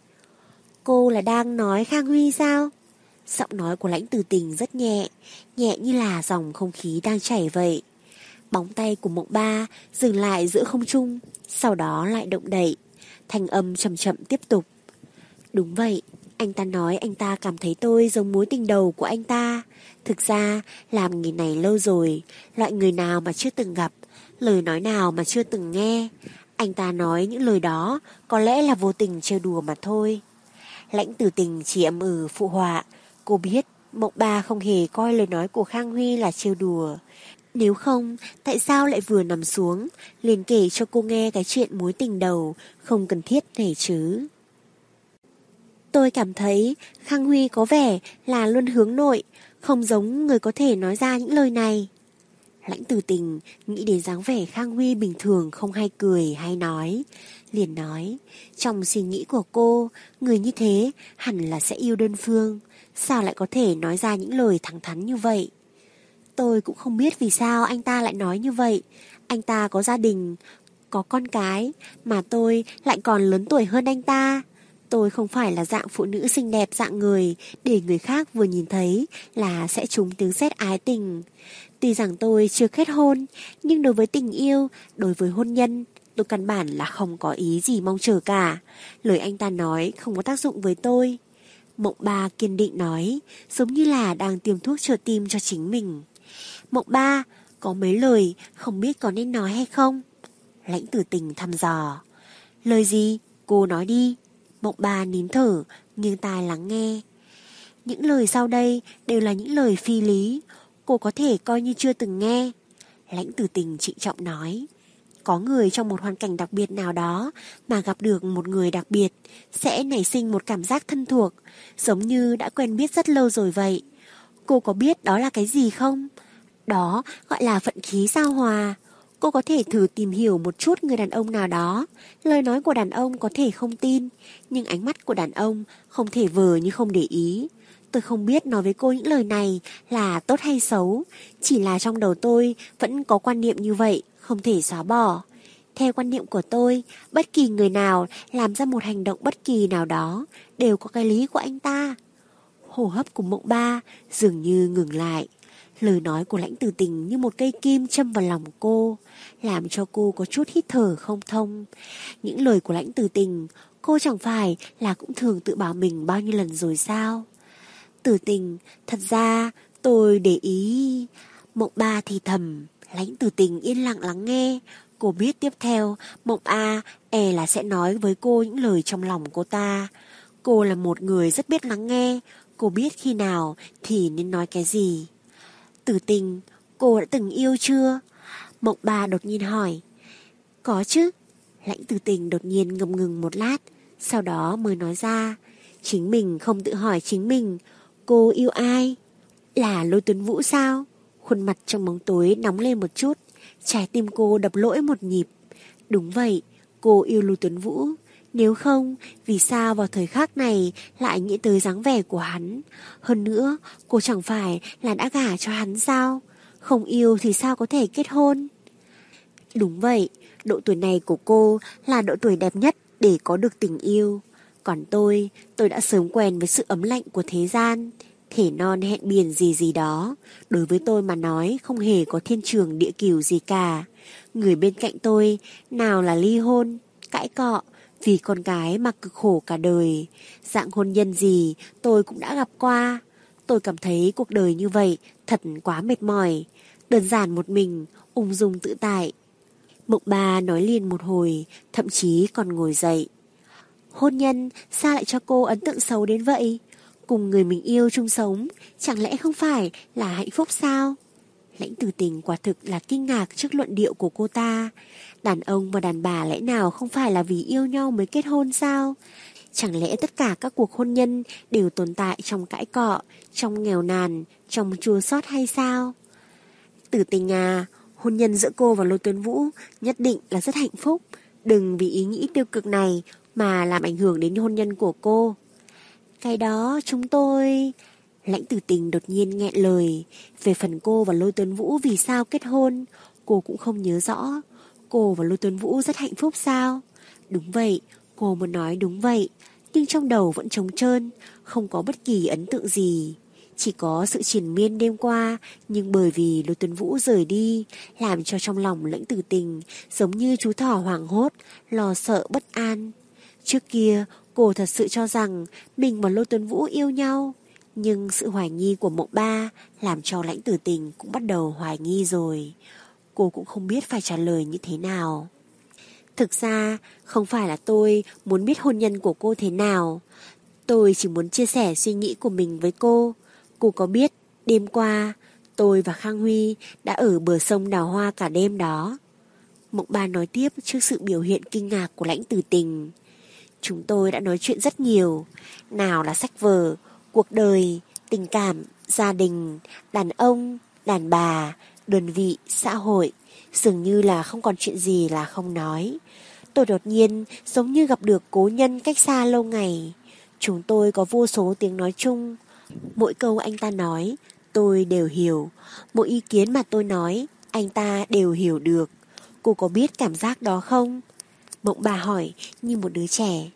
Cô là đang nói Khang Huy sao? Giọng nói của Lãnh Tử Tình rất nhẹ, nhẹ như là dòng không khí đang chảy vậy. Bóng tay của Mộng Ba dừng lại giữa không trung, sau đó lại động đậy. Thanh âm chậm chậm tiếp tục. Đúng vậy, anh ta nói anh ta cảm thấy tôi giống mối tình đầu của anh ta. Thực ra, làm nghề này lâu rồi, loại người nào mà chưa từng gặp, lời nói nào mà chưa từng nghe. Anh ta nói những lời đó có lẽ là vô tình trêu đùa mà thôi. Lãnh Tử Tình chỉ ậm ừ phụ họa. Cô biết Mộng Ba không hề coi lời nói của Khang Huy là trêu đùa. Nếu không, tại sao lại vừa nằm xuống liền kể cho cô nghe cái chuyện mối tình đầu không cần thiết này chứ? Tôi cảm thấy Khang Huy có vẻ là luôn hướng nội, không giống người có thể nói ra những lời này. Lãnh Tử Tình nghĩ đến dáng vẻ Khang Huy bình thường không hay cười hay nói, liền nói, trong suy nghĩ của cô, người như thế hẳn là sẽ yêu đơn phương, sao lại có thể nói ra những lời thẳng thắn như vậy? Tôi cũng không biết vì sao anh ta lại nói như vậy. Anh ta có gia đình, có con cái, mà tôi lại còn lớn tuổi hơn anh ta. Tôi không phải là dạng phụ nữ xinh đẹp dạng người để người khác vừa nhìn thấy là sẽ trúng tiếng sét ái tình. Tuy rằng tôi chưa kết hôn, nhưng đối với tình yêu, đối với hôn nhân, tôi căn bản là không có ý gì mong chờ cả. Lời anh ta nói không có tác dụng với tôi. Mộng Ba kiên định nói, giống như là đang tiêm thuốc trợ tim cho chính mình. Mộng Ba, có mấy lời không biết có nên nói hay không? Lãnh Tử Tình thăm dò. Lời gì? Cô nói đi. Mộng Ba nín thở, nghiêng tai lắng nghe. Những lời sau đây đều là những lời phi lý, cô có thể coi như chưa từng nghe. Lãnh Tử Tình trịnh trọng nói. Có người trong một hoàn cảnh đặc biệt nào đó mà gặp được một người đặc biệt sẽ nảy sinh một cảm giác thân thuộc, giống như đã quen biết rất lâu rồi vậy. Cô có biết đó là cái gì không? Đó gọi là vận khí giao hòa. Cô có thể thử tìm hiểu một chút người đàn ông nào đó. Lời nói của đàn ông có thể không tin, nhưng ánh mắt của đàn ông không thể vờ như không để ý. Tôi không biết nói với cô những lời này là tốt hay xấu, chỉ là trong đầu tôi vẫn có quan niệm như vậy, không thể xóa bỏ. Theo quan niệm của tôi, bất kỳ người nào làm ra một hành động bất kỳ nào đó đều có cái lý của anh ta. Hô hấp của Mộng Ba dường như ngừng lại. Lời nói của Lãnh Tử Tình như một cây kim châm vào lòng cô, làm cho cô có chút hít thở không thông. Những lời của Lãnh Tử Tình, cô chẳng phải là cũng thường tự bảo mình bao nhiêu lần rồi sao? Tử Tình, thật ra tôi để ý. Mộng Ba thì thầm. Lãnh Tử Tình yên lặng lắng nghe. Cô biết tiếp theo Mộng A e là sẽ nói với cô những lời trong lòng cô ta. Cô là một người rất biết lắng nghe. Cô biết khi nào thì nên nói cái gì. Tử Tình, cô đã từng yêu chưa? Mộng Ba đột nhiên hỏi. Có chứ. Lãnh Tử Tình đột nhiên ngập ngừng một lát, sau đó mới nói ra. Chính mình không tự hỏi chính mình. Cô yêu ai? Là Lôi Tuấn Vũ sao? Khuôn mặt trong bóng tối nóng lên một chút, trái tim cô đập lỗi một nhịp. Đúng vậy, cô yêu Lôi Tuấn Vũ. Nếu không, vì sao vào thời khắc này lại nghĩ tới dáng vẻ của hắn? Hơn nữa, cô chẳng phải là đã gả cho hắn sao? Không yêu thì sao có thể kết hôn? Đúng vậy, độ tuổi này của cô là độ tuổi đẹp nhất để có được tình yêu. Còn tôi, tôi đã sớm quen với sự ấm lạnh của thế gian. Thể non hẹn biển gì gì đó, đối với tôi mà nói không hề có thiên trường địa cửu gì cả. Người bên cạnh tôi, nào là ly hôn, cãi cọ, vì con cái mà cực khổ cả đời. Dạng hôn nhân gì tôi cũng đã gặp qua. Tôi cảm thấy cuộc đời như vậy thật quá mệt mỏi. Đơn giản một mình, ung dung tự tại. Mộng Ba nói liền một hồi, thậm chí còn ngồi dậy. Hôn nhân sao lại cho cô ấn tượng xấu đến vậy? Cùng người mình yêu chung sống, chẳng lẽ không phải là hạnh phúc sao? Lãnh Tử Tình quả thực là kinh ngạc trước luận điệu của cô ta. Đàn ông và đàn bà lẽ nào không phải là vì yêu nhau mới kết hôn sao? Chẳng lẽ tất cả các cuộc hôn nhân đều tồn tại trong cãi cọ, trong nghèo nàn, trong chua xót hay sao? Tử Tình à, hôn nhân giữa cô và Lôi Tuấn Vũ nhất định là rất hạnh phúc. Đừng vì ý nghĩ tiêu cực này mà làm ảnh hưởng đến hôn nhân của cô. Cái đó chúng tôi... Lãnh Tử Tình đột nhiên nghẹn lời. Về phần cô và Lôi Tuấn Vũ vì sao kết hôn, cô cũng không nhớ rõ. Cô và Lôi Tuấn Vũ rất hạnh phúc sao? Đúng vậy, cô muốn nói đúng vậy. Nhưng trong đầu vẫn trống trơn, không có bất kỳ ấn tượng gì. Chỉ có sự triền miên đêm qua, nhưng bởi vì Lôi Tuấn Vũ rời đi, làm cho trong lòng Lãnh Tử Tình giống như chú thỏ hoảng hốt, lo sợ bất an. Trước kia, cô thật sự cho rằng mình và Lôi Tuấn Vũ yêu nhau. Nhưng sự hoài nghi của Mộng Ba làm cho Lãnh Tử Tình cũng bắt đầu hoài nghi rồi. Cô cũng không biết phải trả lời như thế nào. Thực ra, không phải là tôi muốn biết hôn nhân của cô thế nào. Tôi chỉ muốn chia sẻ suy nghĩ của mình với cô. Cô có biết, đêm qua, tôi và Khang Huy đã ở bờ sông đào hoa cả đêm đó. Mộng Ba nói tiếp trước sự biểu hiện kinh ngạc của Lãnh Tử Tình. Chúng tôi đã nói chuyện rất nhiều. Nào là sách vở, cuộc đời, tình cảm, gia đình, đàn ông, đàn bà, đơn vị, xã hội. Dường như là không còn chuyện gì là không nói. Tôi đột nhiên giống như gặp được cố nhân cách xa lâu ngày. Chúng tôi có vô số tiếng nói chung. Mỗi câu anh ta nói, tôi đều hiểu. Mỗi ý kiến mà tôi nói, anh ta đều hiểu được. Cô có biết cảm giác đó không? Mộng Bà hỏi như một đứa trẻ.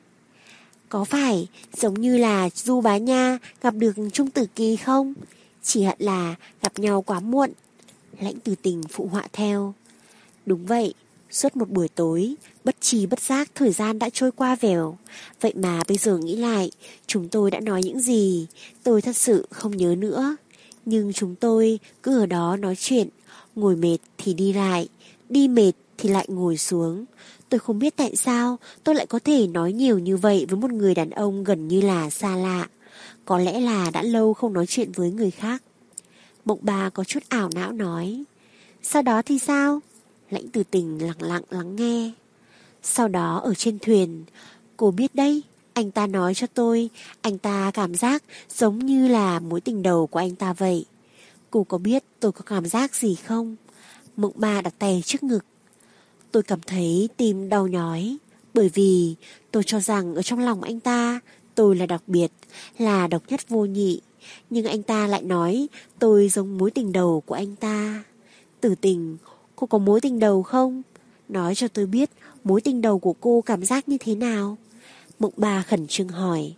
Có phải giống như là Du Bá Nha gặp được Trung Tử Kỳ không? Chỉ hận là gặp nhau quá muộn. Lãnh Tử Tình phụ họa theo. Đúng vậy, suốt một buổi tối, bất tri bất giác thời gian đã trôi qua vèo. Vậy mà bây giờ nghĩ lại, chúng tôi đã nói những gì, tôi thật sự không nhớ nữa. Nhưng chúng tôi cứ ở đó nói chuyện, ngồi mệt thì đi lại, đi mệt thì lại ngồi xuống. Tôi không biết tại sao tôi lại có thể nói nhiều như vậy với một người đàn ông gần như là xa lạ. Có lẽ là đã lâu không nói chuyện với người khác. Mộng Ba có chút ảo não nói. Sau đó thì sao? Lãnh Tử Tình lặng lặng lắng nghe. Sau đó ở trên thuyền, cô biết đấy, anh ta nói cho tôi, anh ta cảm giác giống như là mối tình đầu của anh ta vậy. Cô có biết tôi có cảm giác gì không? Mộng Ba đặt tay trước ngực. Tôi cảm thấy tim đau nhói, bởi vì tôi cho rằng ở trong lòng anh ta, tôi là đặc biệt, là độc nhất vô nhị. Nhưng anh ta lại nói tôi giống mối tình đầu của anh ta. Tử Tình, cô có mối tình đầu không? Nói cho tôi biết mối tình đầu của cô cảm giác như thế nào? Mộng Ba khẩn trương hỏi.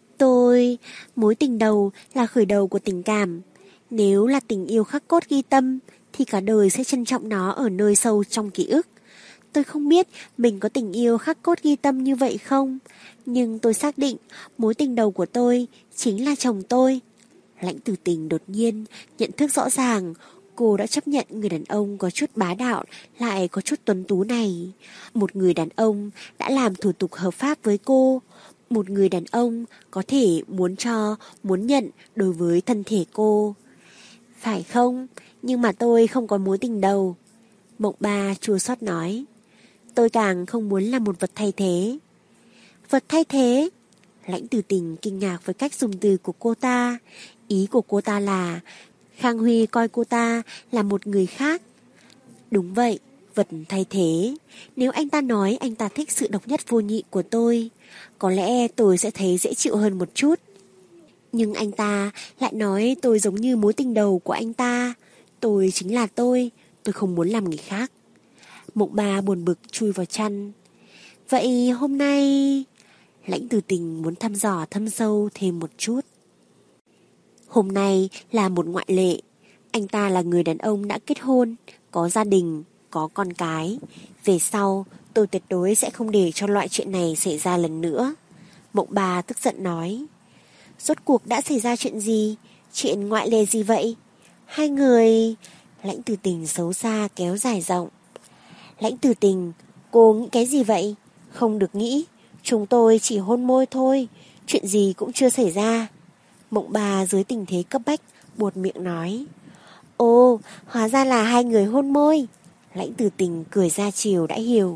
Tôi, mối tình đầu là khởi đầu của tình cảm. Nếu là tình yêu khắc cốt ghi tâm, thì cả đời sẽ trân trọng nó ở nơi sâu trong ký ức. Tôi không biết mình có tình yêu khắc cốt ghi tâm như vậy không, nhưng tôi xác định mối tình đầu của tôi chính là chồng tôi. Lãnh Tử Tình đột nhiên nhận thức rõ ràng, cô đã chấp nhận người đàn ông có chút bá đạo lại có chút tuấn tú này. Một người đàn ông đã làm thủ tục hợp pháp với cô. Một người đàn ông có thể muốn cho, muốn nhận đối với thân thể cô. Phải không? Nhưng mà tôi không có mối tình đầu. Mộng Ba chua xót nói. Tôi càng không muốn là một vật thay thế. Vật thay thế? Lãnh Tử Tình kinh ngạc với cách dùng từ của cô ta. Ý của cô ta là Khang Huy coi cô ta là một người khác. Đúng vậy, vật thay thế. Nếu anh ta nói anh ta thích sự độc nhất vô nhị của tôi, có lẽ tôi sẽ thấy dễ chịu hơn một chút. Nhưng anh ta lại nói tôi giống như mối tình đầu của anh ta. Tôi chính là tôi, tôi không muốn làm người khác. Mộng Ba buồn bực chui vào chăn. Vậy hôm nay... Lãnh Từ Tình muốn thăm dò thâm sâu thêm một chút. Hôm nay là một ngoại lệ. Anh ta là người đàn ông đã kết hôn, có gia đình, có con cái. Về sau, tôi tuyệt đối sẽ không để cho loại chuyện này xảy ra lần nữa. Mộng Ba tức giận nói. Rốt cuộc đã xảy ra chuyện gì? Chuyện ngoại lệ gì vậy? Hai người... Lãnh Từ Tình xấu xa kéo dài giọng. Lãnh Từ Tình, cô nghĩ cái gì vậy? Không được nghĩ, chúng tôi chỉ hôn môi thôi, chuyện gì cũng chưa xảy ra. Mộng Ba dưới tình thế cấp bách buột miệng nói. Ồ, hóa ra là hai người hôn môi. Lãnh Từ Tình cười ra chiều đã hiểu.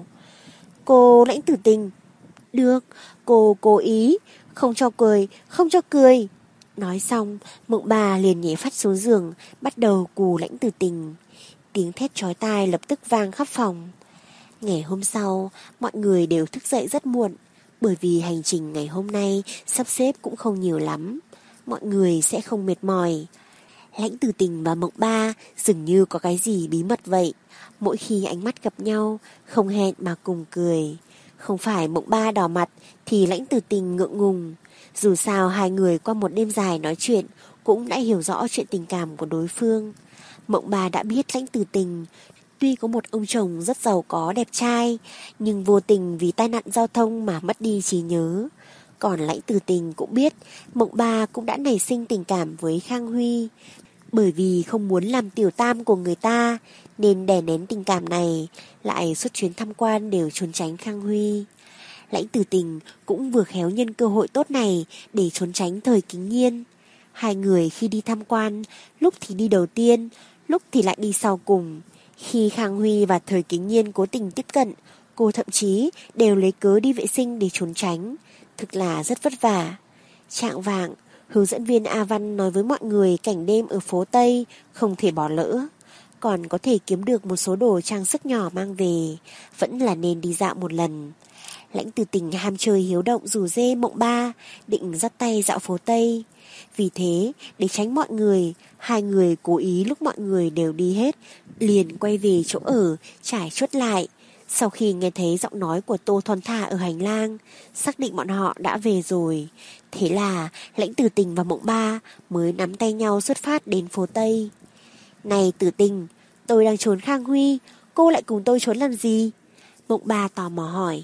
Cô Lãnh Từ Tình. Được, cô cố ý, không cho cười, không cho cười. Nói xong, Mộng Ba liền nhảy phát xuống giường, bắt đầu cù Lãnh Từ Tình. Tiếng thét chói tai lập tức vang khắp phòng. Ngày hôm sau, mọi người đều thức dậy rất muộn, bởi vì hành trình ngày hôm nay sắp xếp cũng không nhiều lắm. Mọi người sẽ không mệt mỏi. Lãnh Từ Tình và Mộng Ba dường như có cái gì bí mật vậy. Mỗi khi ánh mắt gặp nhau, không hẹn mà cùng cười. Không phải Mộng Ba đỏ mặt thì Lãnh Từ Tình ngượng ngùng. Dù sao hai người qua một đêm dài nói chuyện cũng đã hiểu rõ chuyện tình cảm của đối phương. Mộng Ba đã biết Lãnh Từ Tình tuy có một ông chồng rất giàu có đẹp trai, nhưng vô tình vì tai nạn giao thông mà mất đi trí nhớ. Còn Lãnh Từ Tình cũng biết Mộng Ba cũng đã nảy sinh tình cảm với Khang Huy. Bởi vì không muốn làm tiểu tam của người ta nên đè nén tình cảm này, lại suốt chuyến tham quan đều trốn tránh Khang Huy. Lãnh Từ Tình cũng vừa khéo nhân cơ hội tốt này để trốn tránh Thời Kính Nhiên. Hai người khi đi tham quan, lúc thì đi đầu tiên, lúc thì lại đi sau cùng. Khi Khang Huy và Thời Kính Nhiên cố tình tiếp cận, cô thậm chí đều lấy cớ đi vệ sinh để trốn tránh. Thực là rất vất vả. Chạng vạng, hướng dẫn viên A Văn nói với mọi người cảnh đêm ở phố Tây không thể bỏ lỡ. Còn có thể kiếm được một số đồ trang sức nhỏ mang về, vẫn là nên đi dạo một lần. Lãnh Từ Tình ham chơi hiếu động rủ dê Mộng Ba, định dắt tay dạo phố Tây. Vì thế, để tránh mọi người, hai người cố ý lúc mọi người đều đi hết, liền quay về chỗ ở, trải chuốt lại. Sau khi nghe thấy giọng nói của Tô Thon Thả ở hành lang, xác định bọn họ đã về rồi. Thế là Lãnh Từ Tình và Mộng Ba mới nắm tay nhau xuất phát đến phố Tây. Này Từ Tình, tôi đang trốn Khang Huy, cô lại cùng tôi trốn làm gì? Mộng Ba tò mò hỏi.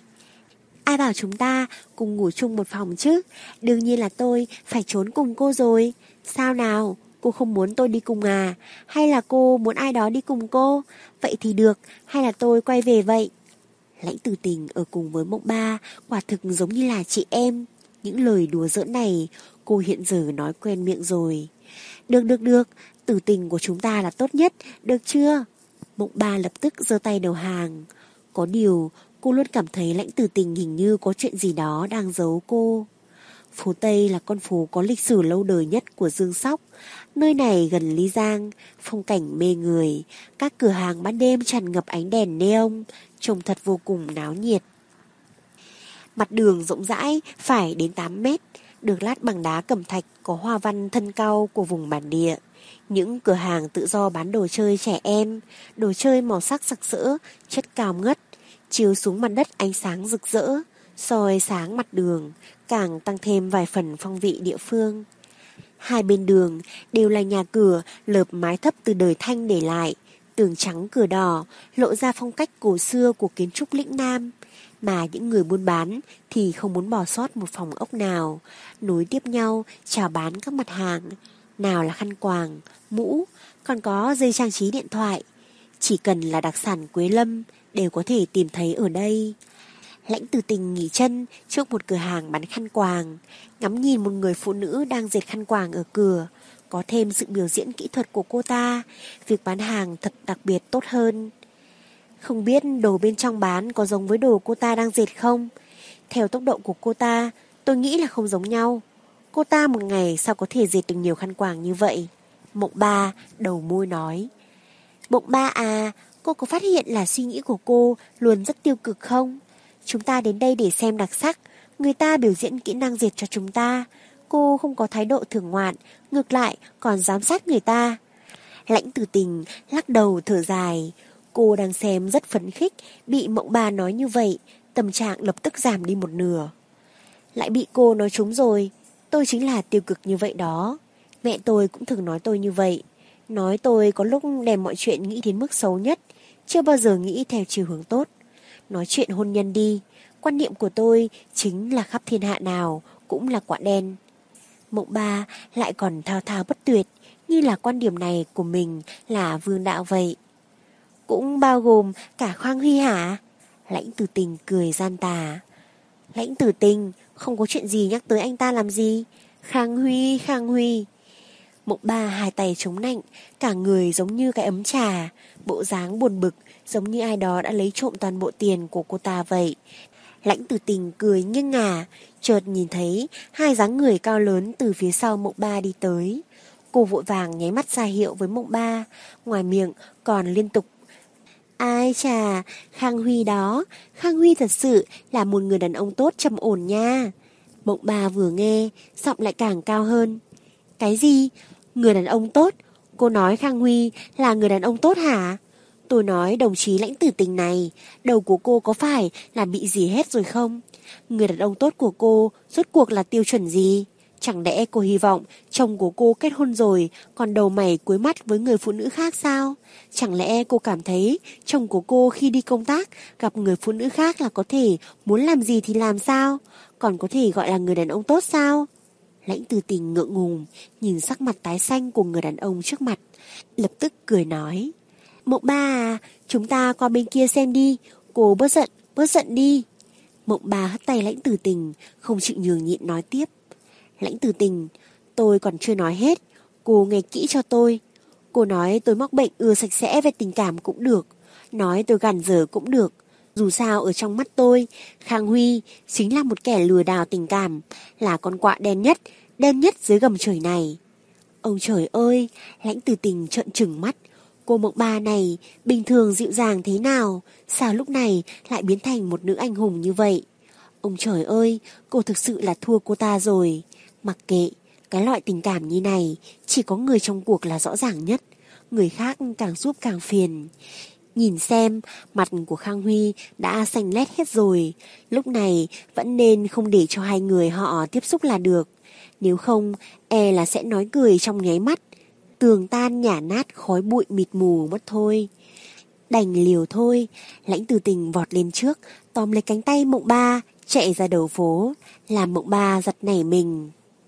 Ai bảo chúng ta cùng ngủ chung một phòng chứ? Đương nhiên là tôi phải trốn cùng cô rồi. Sao nào? Cô không muốn tôi đi cùng à? Hay là cô muốn ai đó đi cùng cô? Vậy thì được, hay là tôi quay về vậy? Lãnh Từ Tình ở cùng với Mộng Ba quả thực giống như là chị em. Những lời đùa giỡn này cô hiện giờ nói quen miệng rồi. Được được được, Từ Tình của chúng ta là tốt nhất, được chưa? Mộng Ba lập tức giơ tay đầu hàng. Có điều cô luôn cảm thấy Lãnh Từ Tình hình như có chuyện gì đó đang giấu cô. Phố Tây là con phố có lịch sử lâu đời nhất của Dương Sóc. Nơi này gần Ly Giang, phong cảnh mê người, các cửa hàng ban đêm tràn ngập ánh đèn neon, trông thật vô cùng náo nhiệt. Mặt đường rộng rãi phải đến tám mét, được lát bằng đá cẩm thạch có hoa văn thân cau của vùng bản địa. Những cửa hàng tự do bán đồ chơi trẻ em, đồ chơi màu sắc sặc sỡ, chất cao ngất, chiếu xuống mặt đất ánh sáng rực rỡ, soi sáng mặt đường, càng tăng thêm vài phần phong vị địa phương. Hai bên đường đều là nhà cửa lợp mái thấp từ đời Thanh để lại, tường trắng cửa đỏ, lộ ra phong cách cổ xưa của kiến trúc lĩnh Nam. Mà những người buôn bán thì không muốn bỏ sót một phòng ốc nào, nối tiếp nhau chào bán các mặt hàng, nào là khăn quàng, mũ, còn có dây trang trí điện thoại. Chỉ cần là đặc sản Quế Lâm đều có thể tìm thấy ở đây. Lãnh Từ Tình nghỉ chân trước một cửa hàng bán khăn quàng, ngắm nhìn một người phụ nữ đang dệt khăn quàng ở cửa. Có thêm sự biểu diễn kỹ thuật của cô ta, việc bán hàng thật đặc biệt tốt hơn. Không biết đồ bên trong bán có giống với đồ cô ta đang dệt không? Theo tốc độ của cô ta, tôi nghĩ là không giống nhau. Cô ta một ngày sao có thể dệt được nhiều khăn quàng như vậy? Mộng Ba đầu môi nói. Mộng Ba à, cô có phát hiện là suy nghĩ của cô luôn rất tiêu cực không? Chúng ta đến đây để xem đặc sắc, người ta biểu diễn kỹ năng dệt cho chúng ta. Cô không có thái độ thưởng ngoạn, ngược lại còn giám sát người ta. Lãnh Tử Tình lắc đầu thở dài. Cô đang xem rất phấn khích, bị Mộng Ba nói như vậy, tâm trạng lập tức giảm đi một nửa. Lại bị cô nói trúng rồi, tôi chính là tiêu cực như vậy đó. Mẹ tôi cũng thường nói tôi như vậy. Nói tôi có lúc đem mọi chuyện nghĩ đến mức xấu nhất, chưa bao giờ nghĩ theo chiều hướng tốt. Nói chuyện hôn nhân đi, quan niệm của tôi chính là khắp thiên hạ nào cũng là quả đen. Mộng Ba lại còn thao thao bất tuyệt, như là quan điểm này của mình là vương đạo vậy. Cũng bao gồm cả Khang Huy hả? Lãnh Tử Tình cười gian tà. Lãnh Tử Tình, không có chuyện gì nhắc tới anh ta làm gì? Khang Huy, Khang Huy. Mộng Ba hai tay chống nạnh, cả người giống như cái ấm trà, bộ dáng buồn bực, giống như ai đó đã lấy trộm toàn bộ tiền của cô ta vậy. Lãnh Tử Tình cười nghiêng ngả, chợt nhìn thấy hai dáng người cao lớn từ phía sau Mộng Ba đi tới. Cô vội vàng nháy mắt ra hiệu với Mộng Ba, ngoài miệng còn liên tục: ai chà, Khang Huy đó, Khang Huy thật sự là một người đàn ông tốt trầm ổn nha. Mộng Ba vừa nghe, giọng lại càng cao hơn. Cái gì? Người đàn ông tốt? Cô nói Khang Huy là người đàn ông tốt hả? Tôi nói đồng chí Lãnh Tử Tình này, đầu của cô có phải là bị gì hết rồi không? Người đàn ông tốt của cô rốt cuộc là tiêu chuẩn gì? Chẳng lẽ cô hy vọng chồng của cô kết hôn rồi còn đầu mày cuối mắt với người phụ nữ khác sao? Chẳng lẽ cô cảm thấy chồng của cô khi đi công tác gặp người phụ nữ khác là có thể muốn làm gì thì làm sao? Còn có thể gọi là người đàn ông tốt sao? Lãnh Tử Tình ngượng ngùng nhìn sắc mặt tái xanh của người đàn ông trước mặt, lập tức cười nói: Mộng Ba à, chúng ta qua bên kia xem đi, cô bớt giận, bớt giận đi. Mộng Ba hất tay Lãnh Tử Tình, không chịu nhường nhịn nói tiếp: Lãnh Tử Tình, tôi còn chưa nói hết, cô nghe kỹ cho tôi. Cô nói tôi mắc bệnh ưa sạch sẽ về tình cảm cũng được, nói tôi gàn dở cũng được. Dù sao ở trong mắt tôi, Khang Huy chính là một kẻ lừa đảo tình cảm, là con quạ đen nhất, đen nhất dưới gầm trời này. Ông trời ơi, Lãnh Tử Tình trợn trừng mắt. Cô Mộng Ba này bình thường dịu dàng thế nào, sao lúc này lại biến thành một nữ anh hùng như vậy? Ông trời ơi, cô thực sự là thua cô ta rồi. Mặc kệ, cái loại tình cảm như này chỉ có người trong cuộc là rõ ràng nhất, người khác càng giúp càng phiền. Nhìn xem, mặt của Khang Huy đã xanh lét hết rồi, lúc này vẫn nên không để cho hai người họ tiếp xúc là được. Nếu không, e là sẽ nói cười trong nháy mắt, tường tan nhả nát khói bụi mịt mù mất thôi. Đành liều thôi, Lãnh Tử Tình vọt lên trước, tóm lấy cánh tay Mộng Ba, chạy ra đầu phố, làm Mộng Ba giật nảy mình.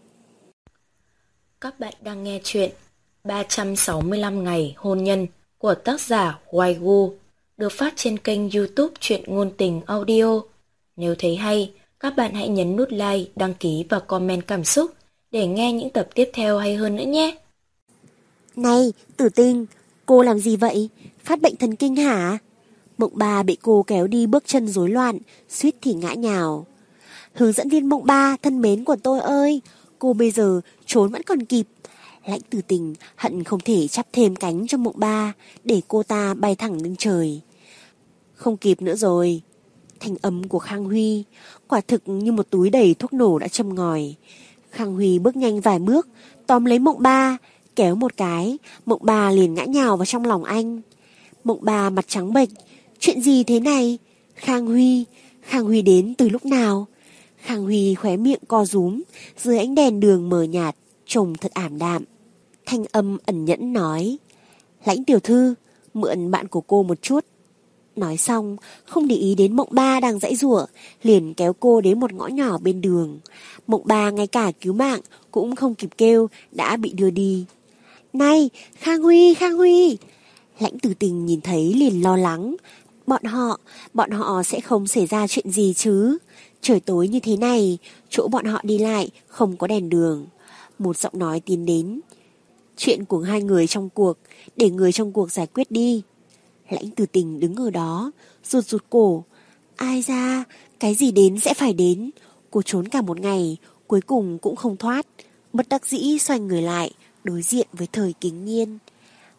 Các bạn đang nghe chuyện ba trăm sáu mươi lăm ngày hôn nhân của tác giả Hoài Gu, được phát trên kênh YouTube Truyện Ngôn Tình Audio. Nếu thấy hay, các bạn hãy nhấn nút like, đăng ký và comment cảm xúc để nghe những tập tiếp theo hay hơn nữa nhé. Này, Tử Tình, cô làm gì vậy? Phát bệnh thần kinh hả? Mộng Ba bị cô kéo đi bước chân rối loạn, suýt thì ngã nhào. Hướng dẫn viên Mộng Ba thân mến của tôi ơi, cô bây giờ trốn vẫn còn kịp. Lãnh Tử Tình hận không thể chắp thêm cánh cho Mộng Ba để cô ta bay thẳng lên trời. Không kịp nữa rồi. Thanh âm của Khang Huy quả thực như một túi đầy thuốc nổ đã châm ngòi. Khang Huy bước nhanh vài bước, tóm lấy Mộng Ba, kéo một cái, Mộng Ba liền ngã nhào vào trong lòng anh. Mộng Ba mặt trắng bệch, chuyện gì thế này? Khang Huy, Khang Huy đến từ lúc nào? Khang Huy khóe miệng co rúm, dưới ánh đèn đường mờ nhạt, trông thật ảm đạm. Thanh âm ẩn nhẫn nói: Lãnh tiểu thư, mượn bạn của cô một chút. Nói xong, không để ý đến Mộng Ba đang giãy giụa, liền kéo cô đến một ngõ nhỏ bên đường. Mộng Ba ngay cả cứu mạng cũng không kịp kêu, đã bị đưa đi. Này, Khang Huy, Khang Huy! Lãnh Tử Tình nhìn thấy liền lo lắng. Bọn họ, bọn họ sẽ không xảy ra chuyện gì chứ? Trời tối như thế này, chỗ bọn họ đi lại không có đèn đường. Một giọng nói tiến đến. Chuyện của hai người trong cuộc, để người trong cuộc giải quyết đi. Lãnh Tử Tình đứng ở đó, rụt rụt cổ. Ai ra, cái gì đến sẽ phải đến. Cô trốn cả một ngày, cuối cùng cũng không thoát. Bất đắc dĩ xoay người lại, đối diện với Thời Kính Nhiên.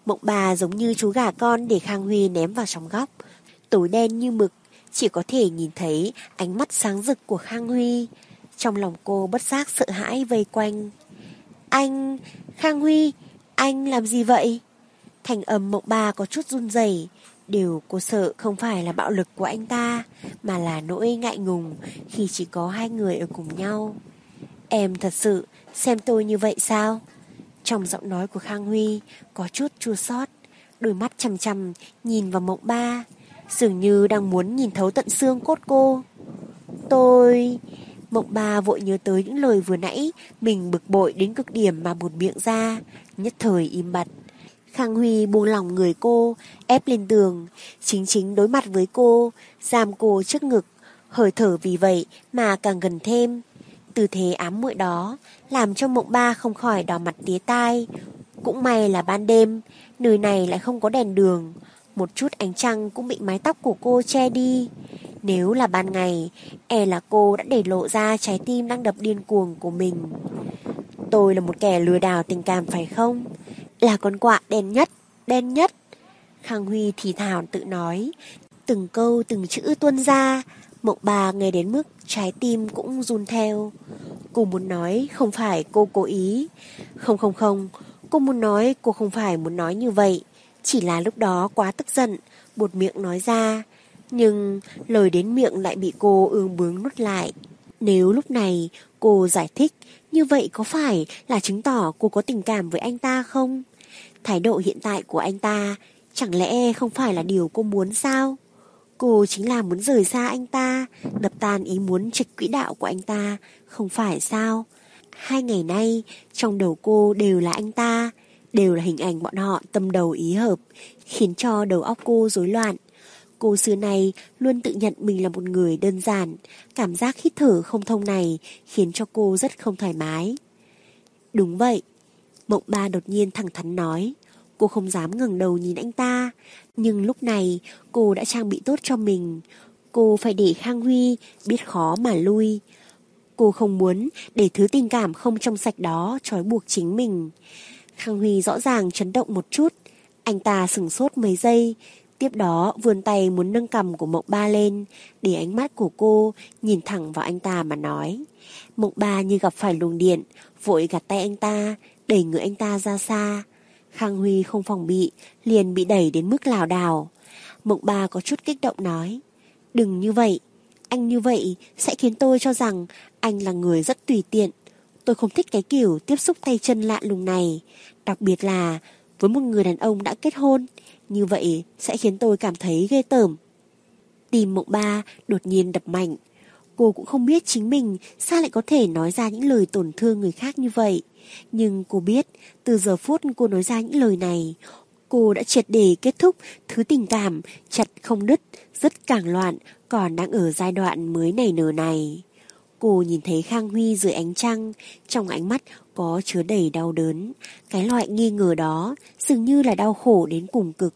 Mộng Ba giống như chú gà con để Khang Huy ném vào trong góc. Tối đen như mực, chỉ có thể nhìn thấy ánh mắt sáng rực của Khang Huy. Trong lòng cô bất giác sợ hãi vây quanh. Anh, Khang Huy, anh làm gì vậy? Thành âm Mộng Ba có chút run rẩy. Điều cô sợ không phải là bạo lực của anh ta, mà là nỗi ngại ngùng khi chỉ có hai người ở cùng nhau. Em thật sự xem tôi như vậy sao? Trong giọng nói của Khang Huy có chút chua xót, đôi mắt chằm chằm nhìn vào Mộng Ba, dường như đang muốn nhìn thấu tận xương cốt cô. Tôi... Mộng Ba vội nhớ tới những lời vừa nãy mình bực bội đến cực điểm mà buột miệng ra, nhất thời im bặt. Khang Huy buông lỏng người cô, ép lên tường, chính chính đối mặt với cô, giam cô trước ngực, hơi thở vì vậy mà càng gần thêm. Tư thế ám muội đó làm cho Mộng Ba không khỏi đỏ mặt tía tai. Cũng may là ban đêm, nơi này lại không có đèn đường, một chút ánh trăng cũng bị mái tóc của cô che đi. Nếu là ban ngày, e là cô đã để lộ ra trái tim đang đập điên cuồng của mình. Tôi là một kẻ lừa đảo tình cảm phải không? Là con quạ đen nhất, đen nhất. Khang Huy thì thào tự nói, từng câu từng chữ tuôn ra. Mộng Ba nghe đến mức trái tim cũng run theo. Cô muốn nói không phải cô cố ý. Không không không, cô muốn nói cô không phải muốn nói như vậy. Chỉ là lúc đó quá tức giận, buột miệng nói ra. Nhưng lời đến miệng lại bị cô ương bướng nuốt lại. Nếu lúc này cô giải thích, như vậy có phải là chứng tỏ cô có tình cảm với anh ta không? Thái độ hiện tại của anh ta chẳng lẽ không phải là điều cô muốn sao? Cô chính là muốn rời xa anh ta, đập tan ý muốn trịch quỹ đạo của anh ta, không phải sao? Hai ngày nay, trong đầu cô đều là anh ta, đều là hình ảnh bọn họ tâm đầu ý hợp, khiến cho đầu óc cô rối loạn. Cô xưa này luôn tự nhận mình là một người đơn giản, cảm giác hít thở không thông này khiến cho cô rất không thoải mái. Đúng vậy, Mộng Ba đột nhiên thẳng thắn nói. Cô không dám ngẩng đầu nhìn anh ta, nhưng lúc này cô đã trang bị tốt cho mình. Cô phải để Khang Huy biết khó mà lui. Cô không muốn để thứ tình cảm không trong sạch đó trói buộc chính mình. Khang Huy rõ ràng chấn động một chút. Anh ta sửng sốt mấy giây, tiếp đó vươn tay muốn nâng cằm của Mộng Ba lên, để ánh mắt của cô nhìn thẳng vào anh ta mà nói. Mộng Ba như gặp phải luồng điện, vội gạt tay anh ta, đẩy người anh ta ra xa. Khang Huy không phòng bị, liền bị đẩy đến mức lảo đảo. Mộng Ba có chút kích động nói, đừng như vậy, anh như vậy sẽ khiến tôi cho rằng anh là người rất tùy tiện. Tôi không thích cái kiểu tiếp xúc tay chân lạ lùng này, đặc biệt là với một người đàn ông đã kết hôn, như vậy sẽ khiến tôi cảm thấy ghê tởm. Tim Mộng Ba đột nhiên đập mạnh. Cô cũng không biết chính mình sao lại có thể nói ra những lời tổn thương người khác như vậy. Nhưng cô biết, từ giờ phút cô nói ra những lời này, cô đã triệt để kết thúc thứ tình cảm chặt không đứt, rất càng loạn, còn đang ở giai đoạn mới nảy nở này. Cô nhìn thấy Khang Huy dưới ánh trăng, trong ánh mắt có chứa đầy đau đớn. Cái loại nghi ngờ đó dường như là đau khổ đến cùng cực.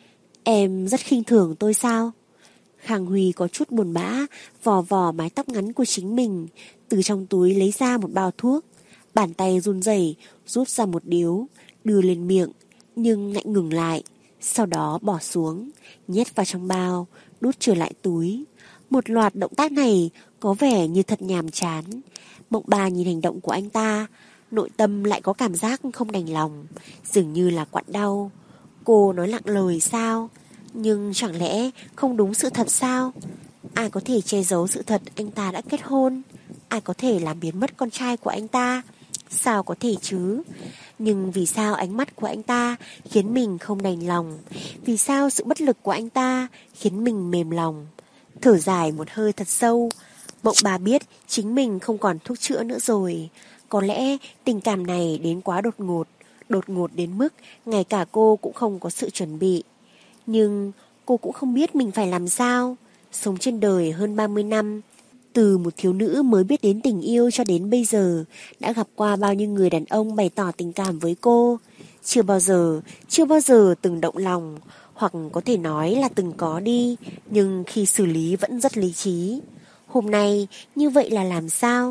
Em rất khinh thường tôi sao? Khang Huy có chút buồn bã, vò vò mái tóc ngắn của chính mình, từ trong túi lấy ra một bao thuốc. Bàn tay run rẩy rút ra một điếu, đưa lên miệng, nhưng lại ngừng lại. Sau đó bỏ xuống, nhét vào trong bao, đút trở lại túi. Một loạt động tác này có vẻ như thật nhàm chán. Mộng Ba nhìn hành động của anh ta, nội tâm lại có cảm giác không đành lòng, dường như là quặn đau. Cô nói lặng lời sao? Nhưng chẳng lẽ không đúng sự thật sao? Ai có thể che giấu sự thật anh ta đã kết hôn? Ai có thể làm biến mất con trai của anh ta? Sao có thể chứ? Nhưng vì sao ánh mắt của anh ta khiến mình không đành lòng? Vì sao sự bất lực của anh ta khiến mình mềm lòng? Thở dài một hơi thật sâu, Mộng Ba biết chính mình không còn thuốc chữa nữa rồi. Có lẽ tình cảm này đến quá đột ngột, đột ngột đến mức ngay cả cô cũng không có sự chuẩn bị. Nhưng cô cũng không biết mình phải làm sao. Sống trên đời hơn ba mươi năm, từ một thiếu nữ mới biết đến tình yêu cho đến bây giờ, đã gặp qua bao nhiêu người đàn ông bày tỏ tình cảm với cô. Chưa bao giờ, chưa bao giờ từng động lòng, hoặc có thể nói là từng có đi, nhưng khi xử lý vẫn rất lý trí. Hôm nay như vậy là làm sao?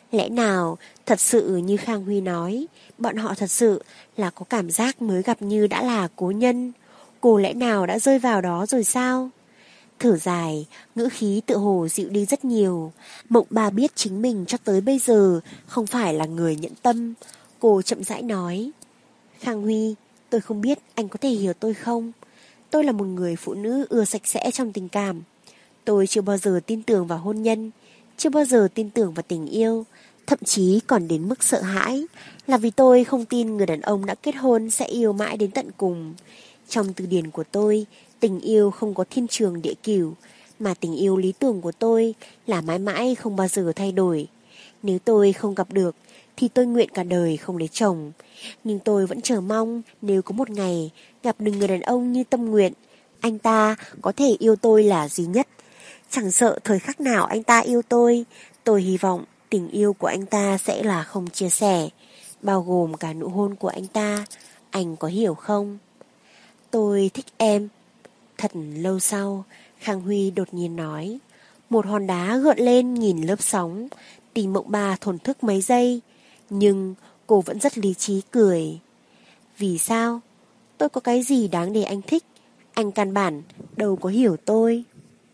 Lẽ nào thật sự như Khang Huy nói, bọn họ thật sự là có cảm giác mới gặp như đã là cố nhân? Cô lẽ nào đã rơi vào đó rồi sao? Thở dài, ngữ khí tự hồ dịu đi rất nhiều. Mộng Ba biết chính mình cho tới bây giờ không phải là người nhẫn tâm. Cô chậm rãi nói, Khang Huy, tôi không biết anh có thể hiểu tôi không? Tôi là một người phụ nữ ưa sạch sẽ trong tình cảm. Tôi chưa bao giờ tin tưởng vào hôn nhân, chưa bao giờ tin tưởng vào tình yêu, thậm chí còn đến mức sợ hãi, là vì tôi không tin người đàn ông đã kết hôn sẽ yêu mãi đến tận cùng. Trong từ điển của tôi, tình yêu không có thiên trường địa cửu, mà tình yêu lý tưởng của tôi là mãi mãi không bao giờ thay đổi. Nếu tôi không gặp được, thì tôi nguyện cả đời không lấy chồng. Nhưng tôi vẫn chờ mong nếu có một ngày gặp được người đàn ông như tâm nguyện, anh ta có thể yêu tôi là duy nhất. Chẳng sợ thời khắc nào anh ta yêu tôi, tôi hy vọng tình yêu của anh ta sẽ là không chia sẻ, bao gồm cả nụ hôn của anh ta. Anh có hiểu không? Tôi thích em. Thật lâu sau, Khang Huy đột nhiên nói. Một hòn đá gợn lên nghìn lớp sóng. Tình Mộng Ba thổn thức mấy giây, nhưng cô vẫn rất lý trí cười. Vì sao? Tôi có cái gì đáng để anh thích? Anh căn bản đâu có hiểu tôi.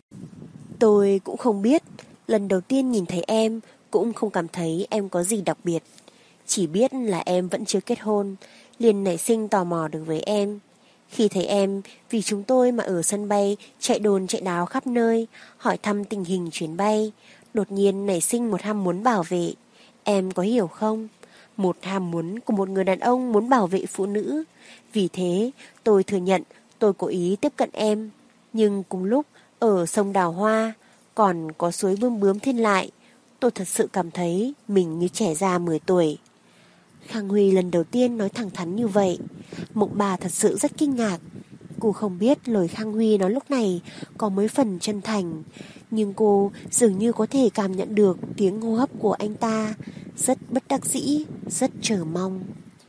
Tôi cũng không biết. Lần đầu tiên nhìn thấy em cũng không cảm thấy em có gì đặc biệt. Chỉ biết là em vẫn chưa kết hôn, liền nảy sinh tò mò được với em. Khi thấy em vì chúng tôi mà ở sân bay chạy đồn chạy đáo khắp nơi, hỏi thăm tình hình chuyến bay, đột nhiên nảy sinh một ham muốn bảo vệ. Em có hiểu không? Một ham muốn của một người đàn ông muốn bảo vệ phụ nữ. Vì thế tôi thừa nhận tôi cố ý tiếp cận em. Nhưng cùng lúc ở sông Đào Hoa còn có suối Bươm Bướm Thiên Lại, tôi thật sự cảm thấy mình như trẻ ra mười tuổi. Khang Huy lần đầu tiên nói thẳng thắn như vậy. Mộng Bà thật sự rất kinh ngạc. Cô không biết lời Khang Huy nói lúc này có mấy phần chân thành, nhưng cô dường như có thể cảm nhận được tiếng hô hấp của anh ta, rất bất đắc dĩ, rất chờ mong.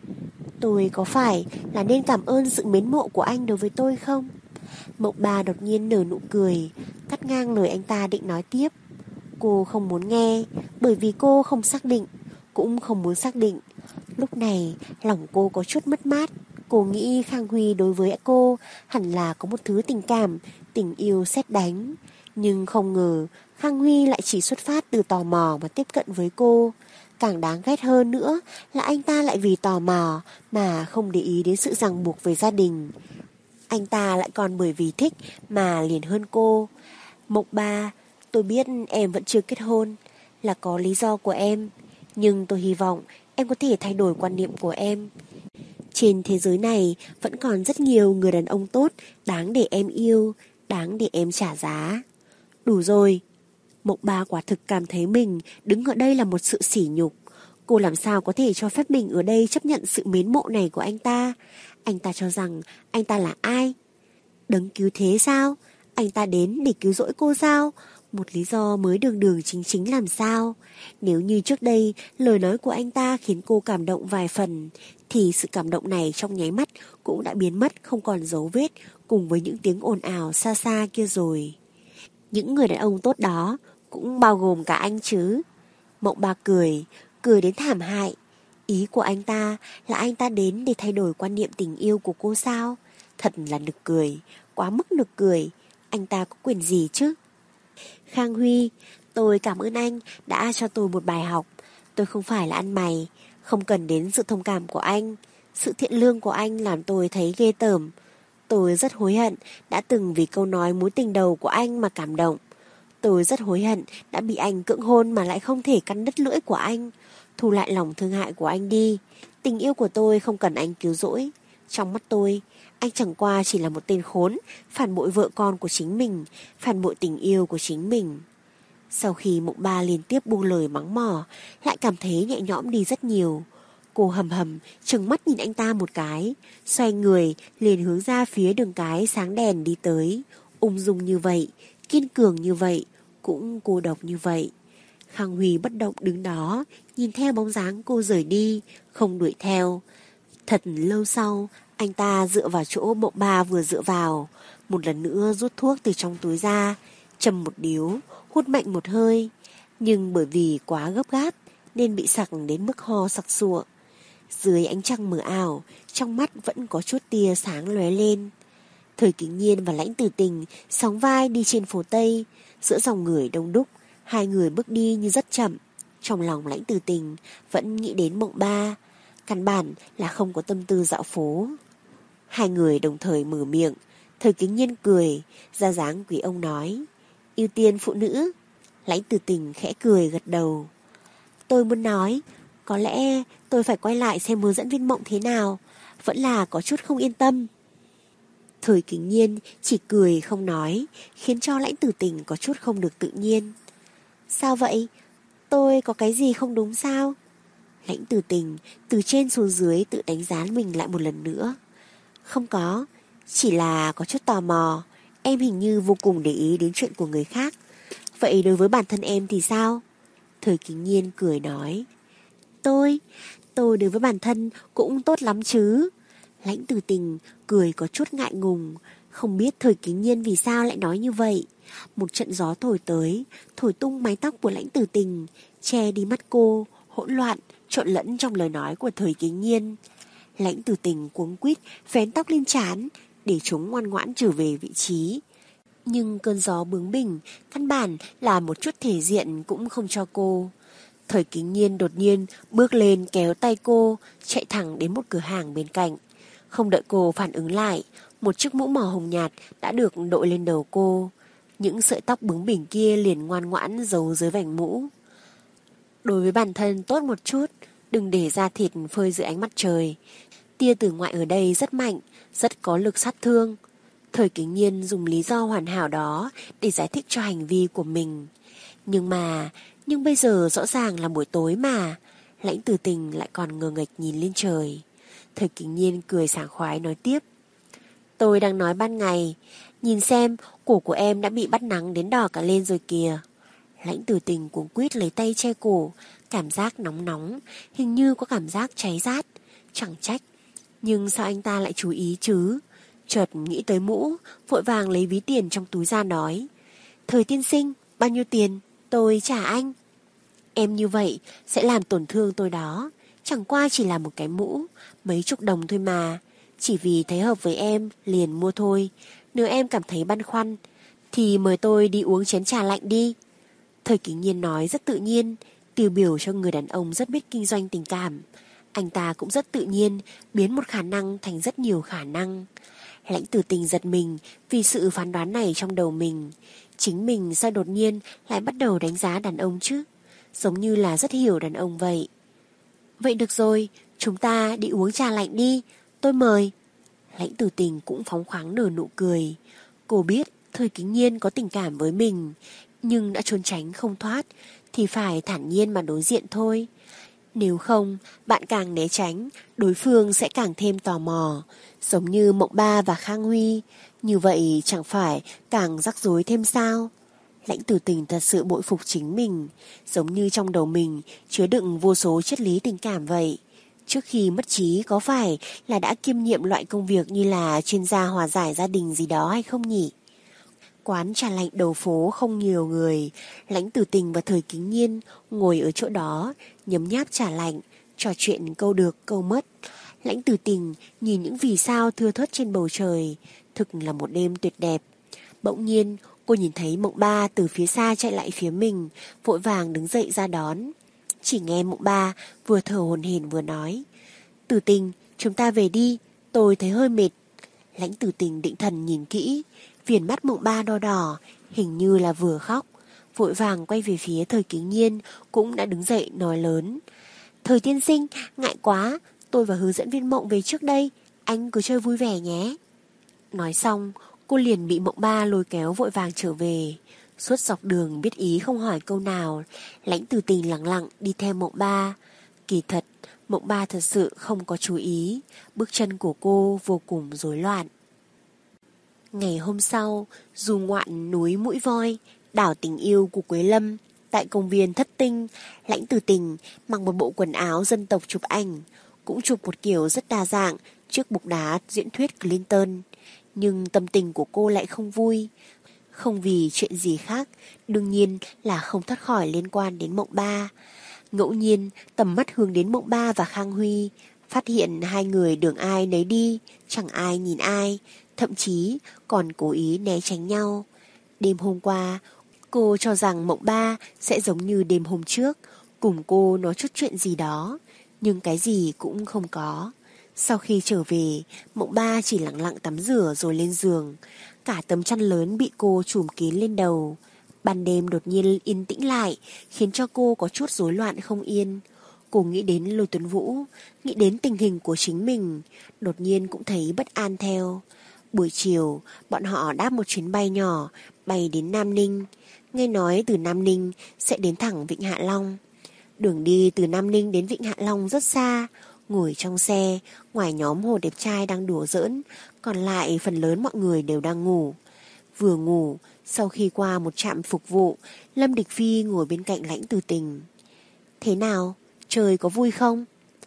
Tôi có phải là nên cảm ơn sự mến mộ của anh đối với tôi không? Mộng Bà đột nhiên nở nụ cười, cắt ngang lời anh ta định nói tiếp. Cô không muốn nghe, bởi vì cô không xác định, cũng không muốn xác định. Lúc này lòng cô có chút mất mát. Cô nghĩ Khang Huy đối với cô hẳn là có một thứ tình cảm, tình yêu sét đánh. Nhưng không ngờ Khang Huy lại chỉ xuất phát từ tò mò mà tiếp cận với cô. Càng đáng ghét hơn nữa là anh ta lại vì tò mò mà không để ý đến sự ràng buộc với gia đình. Anh ta lại còn bởi vì thích mà liền hơn cô. Mộng Ba, tôi biết em vẫn chưa kết hôn, là có lý do của em. Nhưng tôi hy vọng em có thể thay đổi quan niệm của em. Trên thế giới này vẫn còn rất nhiều người đàn ông tốt, đáng để em yêu, đáng để em trả giá. Đủ rồi. Mộng Ba quả thực cảm thấy mình đứng ở đây là một sự sỉ nhục. Cô làm sao có thể cho phép mình ở đây chấp nhận sự mến mộ này của anh ta? Anh ta cho rằng anh ta là ai? Đấng cứu thế sao? Anh ta đến để cứu rỗi cô sao? Một lý do mới đường đường chính chính làm sao? Nếu như trước đây lời nói của anh ta khiến cô cảm động vài phần, thì sự cảm động này trong nháy mắt cũng đã biến mất không còn dấu vết cùng với những tiếng ồn ào xa xa kia rồi. Những người đàn ông tốt đó cũng bao gồm cả anh chứ? Mộng Ba cười, cười đến thảm hại. Ý của anh ta là anh ta đến để thay đổi quan niệm tình yêu của cô sao? Thật là nực cười, quá mức nực cười. Anh ta có quyền gì chứ? Khang Huy, tôi cảm ơn anh đã cho tôi một bài học. Tôi không phải là ăn mày, không cần đến sự thông cảm của anh. Sự thiện lương của anh làm tôi thấy ghê tởm. Tôi rất hối hận đã từng vì câu nói mối tình đầu của anh mà cảm động. Tôi rất hối hận đã bị anh cưỡng hôn mà lại không thể cắn đứt lưỡi của anh. Thu lại lòng thương hại của anh đi. Tình yêu của tôi không cần anh cứu rỗi. Trong mắt tôi, anh chẳng qua chỉ là một tên khốn, phản bội vợ con của chính mình, phản bội tình yêu của chính mình. Sau khi Mộng Ba liên tiếp buông lời mắng mỏ, lại cảm thấy nhẹ nhõm đi rất nhiều. Cô hầm hầm trừng mắt nhìn anh ta một cái, xoay người liền hướng ra phía đường cái sáng đèn đi tới. Ung dung như vậy, kiên cường như vậy, cũng cô độc như vậy. Khang Huy bất động đứng đó, nhìn theo bóng dáng cô rời đi, không đuổi theo. Thật lâu sau, anh ta dựa vào chỗ Mộng Ba vừa dựa vào, một lần nữa rút thuốc từ trong túi ra, châm một điếu, hút mạnh một hơi. Nhưng bởi vì quá gấp gáp nên bị sặc đến mức ho sặc sụa. Dưới ánh trăng mờ ảo, trong mắt vẫn có chút tia sáng lóe lên. Thời Kính Nhiên và Lãnh Tử Tình sóng vai đi trên phố Tây, giữa dòng người đông đúc, hai người bước đi như rất chậm. Trong lòng Lãnh Tử Tình vẫn nghĩ đến Mộng Ba, căn bản là không có tâm tư dạo phố. Hai người đồng thời mở miệng, Thời Kính Nhiên cười, ra dáng quý ông nói, ưu tiên phụ nữ. Lãnh Tử Tình khẽ cười gật đầu. Tôi muốn nói, có lẽ tôi phải quay lại xem hướng dẫn viên Mộng thế nào, vẫn là có chút không yên tâm. Thời Kính Nhiên chỉ cười không nói, khiến cho Lãnh Tử Tình có chút không được tự nhiên. Sao vậy? Tôi có cái gì không đúng sao? Lãnh Tử Tình từ trên xuống dưới tự đánh giá mình lại một lần nữa. Không có, chỉ là có chút tò mò. Em hình như vô cùng để ý đến chuyện của người khác. Vậy đối với bản thân em thì sao? Thời Kính Nhiên cười nói. Tôi, tôi đối với bản thân cũng tốt lắm chứ. Lãnh Tử Tình cười có chút ngại ngùng. Không biết Thời Kính Nhiên vì sao lại nói như vậy. Một trận gió thổi tới, thổi tung mái tóc của Lãnh Tử Tình, che đi mắt cô, hỗn loạn, trộn lẫn trong lời nói của Thời Kính Nhiên. Lãnh Tử Tình cuống quýt vén tóc lên trán để chúng ngoan ngoãn trở về vị trí. Nhưng cơn gió bướng bỉnh căn bản là một chút thể diện cũng không cho cô. Thời Kính Nhiên đột nhiên bước lên kéo tay cô, chạy thẳng đến một cửa hàng bên cạnh. Không đợi cô phản ứng lại, một chiếc mũ màu hồng nhạt đã được đội lên đầu cô. Những sợi tóc bướng bỉnh kia liền ngoan ngoãn giấu dưới vành mũ. Đối với bản thân tốt một chút, đừng để da thịt phơi dưới ánh mặt trời. Tia tử ngoại ở đây rất mạnh, rất có lực sát thương. Thời Kính Nhiên dùng lý do hoàn hảo đó để giải thích cho hành vi của mình. Nhưng mà, nhưng bây giờ rõ ràng là buổi tối mà. Lãnh Tử Tình lại còn ngờ nghệch nhìn lên trời. Thời Kính Nhiên cười sảng khoái nói tiếp. Tôi đang nói ban ngày, nhìn xem cổ của em đã bị bắt nắng đến đỏ cả lên rồi kìa. Lãnh Tử Tình cuống quýt lấy tay che cổ, cảm giác nóng nóng, hình như có cảm giác cháy rát. Chẳng trách, nhưng sao anh ta lại chú ý chứ? Chợt nghĩ tới mũ, vội vàng lấy ví tiền trong túi ra nói. Thời tiên sinh, bao nhiêu tiền? Tôi trả anh. Em như vậy sẽ làm tổn thương tôi đó. Chẳng qua chỉ là một cái mũ, mấy chục đồng thôi mà. Chỉ vì thấy hợp với em, liền mua thôi. Nếu em cảm thấy băn khoăn, thì mời tôi đi uống chén trà lạnh đi. Thời Kính Nhiên nói rất tự nhiên, tiêu biểu cho người đàn ông rất biết kinh doanh tình cảm. Anh ta cũng rất tự nhiên, biến một khả năng thành rất nhiều khả năng. Lãnh Tử Tình giật mình vì sự phán đoán này trong đầu mình. Chính mình sao đột nhiên lại bắt đầu đánh giá đàn ông chứ? Giống như là rất hiểu đàn ông vậy. Vậy được rồi, chúng ta đi uống trà lạnh đi, tôi mời. Lãnh Tử Tình cũng phóng khoáng nở nụ cười. Cô biết Thời Kính Nhiên có tình cảm với mình, nhưng đã trốn tránh không thoát, thì phải thản nhiên mà đối diện thôi. Nếu không, bạn càng né tránh, đối phương sẽ càng thêm tò mò, giống như Mộng Ba và Khang Huy. Như vậy chẳng phải càng rắc rối thêm sao? Lãnh Tử Tình thật sự bội phục chính mình, giống như trong đầu mình chứa đựng vô số triết lý tình cảm vậy. Trước khi mất trí có phải là đã kiêm nhiệm loại công việc như là chuyên gia hòa giải gia đình gì đó hay không nhỉ? Quán trà lạnh đầu phố không nhiều người, Lãnh Tử Tình và Thời Kính Nhiên ngồi ở chỗ đó, nhấm nháp trà lạnh, trò chuyện câu được câu mất. Lãnh Tử Tình nhìn những vì sao thưa thớt trên bầu trời, thực là một đêm tuyệt đẹp. Bỗng nhiên, cô nhìn thấy Mộng Ba từ phía xa chạy lại phía mình, vội vàng đứng dậy ra đón. Chỉ nghe Mộng Ba vừa thở hổn hển vừa nói, Tử Tình, chúng ta về đi, tôi thấy hơi mệt. Lãnh Tử Tình định thần nhìn kỹ, viền mắt Mộng Ba đỏ đỏ, hình như là vừa khóc. Vội vàng quay về phía Thời Kính Nhiên, cũng đã đứng dậy nói lớn. Thời tiên sinh, ngại quá, tôi và hướng dẫn viên Mộng về trước đây, anh cứ chơi vui vẻ nhé. Nói xong, cô liền bị Mộng Ba lôi kéo vội vàng trở về. Suốt dọc đường biết ý không hỏi câu nào, Lãnh Tử Tình lặng lặng đi theo Mộng Ba. Kỳ thật, Mộng Ba thật sự không có chú ý, bước chân của cô vô cùng rối loạn. Ngày hôm sau, dù ngoạn núi Mũi Voi, đảo tình yêu của Quế Lâm, tại công viên Thất Tinh, Lãnh Tử Tình mặc một bộ quần áo dân tộc chụp ảnh, cũng chụp một kiểu rất đa dạng trước bục đá diễn thuyết Clinton. Nhưng tâm tình của cô lại không vui, không vì chuyện gì khác, đương nhiên là không thoát khỏi liên quan đến Mộng Ba. Ngẫu nhiên tầm mắt hướng đến Mộng Ba và Khang Huy, phát hiện hai người đường ai nấy đi, chẳng ai nhìn ai, thậm chí còn cố ý né tránh nhau. Đêm hôm qua, cô cho rằng Mộng Ba sẽ giống như đêm hôm trước, cùng cô nói chút chuyện gì đó, nhưng cái gì cũng không có. Sau khi trở về, Mộng Ba chỉ lặng lặng tắm rửa rồi lên giường, cả tấm chăn lớn bị cô trùm kín lên đầu. Ban đêm đột nhiên yên tĩnh lại, khiến cho cô có chút rối loạn không yên. Cô nghĩ đến Lôi Tuấn Vũ, nghĩ đến tình hình của chính mình, đột nhiên cũng thấy bất an theo. Buổi chiều, bọn họ đáp một chuyến bay nhỏ, bay đến Nam Ninh. Nghe nói từ Nam Ninh sẽ đến thẳng Vịnh Hạ Long. Đường đi từ Nam Ninh đến Vịnh Hạ Long rất xa. Ngồi trong xe, ngoài nhóm hồ đẹp trai đang đùa giỡn, còn lại phần lớn mọi người đều đang ngủ. Vừa ngủ, sau khi qua một trạm phục vụ, Lâm Địch Phi ngồi bên cạnh Lãnh Từ Tình. Thế nào? Chơi có vui không?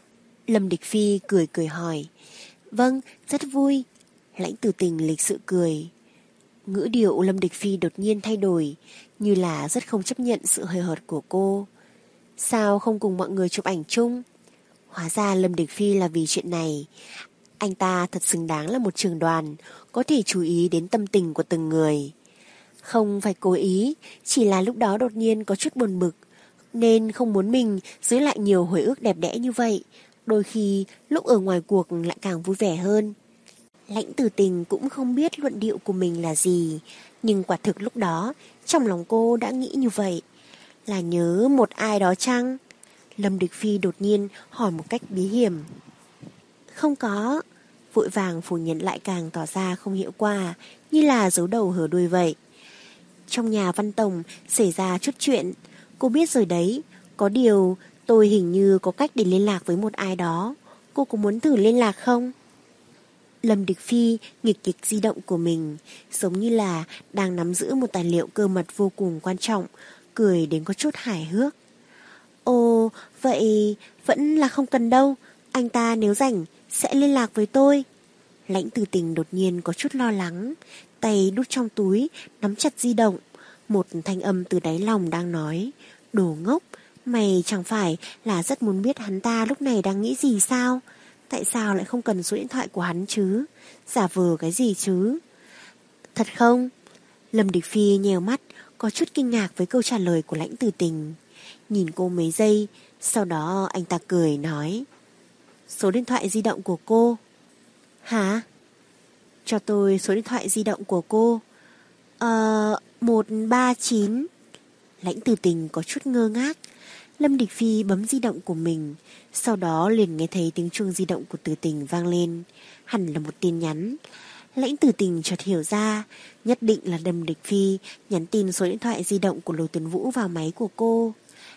Lâm Địch Phi cười cười hỏi. Vâng, rất vui. Lãnh Từ Tình lịch sự cười. Ngữ điệu Lâm Địch Phi đột nhiên thay đổi, như là rất không chấp nhận sự hời hợt của cô. Sao không cùng mọi người chụp ảnh chung? Hóa ra Lâm Địch Phi là vì chuyện này. Anh ta thật xứng đáng là một trưởng đoàn, có thể chú ý đến tâm tình của từng người. Không phải cố ý, chỉ là lúc đó đột nhiên có chút buồn bực, nên không muốn mình giữ lại nhiều hồi ức đẹp đẽ như vậy. Đôi khi lúc ở ngoài cuộc lại càng vui vẻ hơn. Lãnh Từ Tình cũng không biết luận điệu của mình là gì, nhưng quả thực lúc đó trong lòng cô đã nghĩ như vậy. Là nhớ một ai đó chăng? Lâm Địch Phi đột nhiên hỏi một cách bí hiểm. Không có. Vội vàng phủ nhận lại càng tỏ ra không hiệu quả, như là giấu đầu hở đuôi vậy. Trong nhà Văn Tổng xảy ra chút chuyện, cô biết rồi đấy. Có điều tôi hình như có cách để liên lạc với một ai đó. Cô có muốn thử liên lạc không? Lâm Địch Phi nghịch kịch di động của mình, giống như là đang nắm giữ một tài liệu cơ mật vô cùng quan trọng, cười đến có chút hài hước. Ồ, vậy vẫn là không cần đâu. Anh ta nếu rảnh sẽ liên lạc với tôi. Lãnh Từ Tình đột nhiên có chút lo lắng, tay đút trong túi, nắm chặt di động. Một thanh âm từ đáy lòng đang nói, đồ ngốc, mày chẳng phải là rất muốn biết hắn ta lúc này đang nghĩ gì sao? Tại sao lại không cần số điện thoại của hắn chứ? Giả vờ cái gì chứ? Thật không? Lâm Địch Phi nhèo mắt, có chút kinh ngạc với câu trả lời của Lãnh Từ Tình. Nhìn cô mấy giây, sau đó anh ta cười nói, số điện thoại di động của cô. Hả? Cho tôi số điện thoại di động của cô. Ờ, một ba chín. Lãnh Từ Tình có chút ngơ ngác. Lâm Địch Phi bấm di động của mình, sau đó liền nghe thấy tiếng chuông di động của Từ Tình vang lên. Hẳn là một tin nhắn. Lãnh Từ Tình chợt hiểu ra, nhất định là Lâm Địch Phi nhắn tin số điện thoại di động của Lôi Tuấn Vũ vào máy của cô.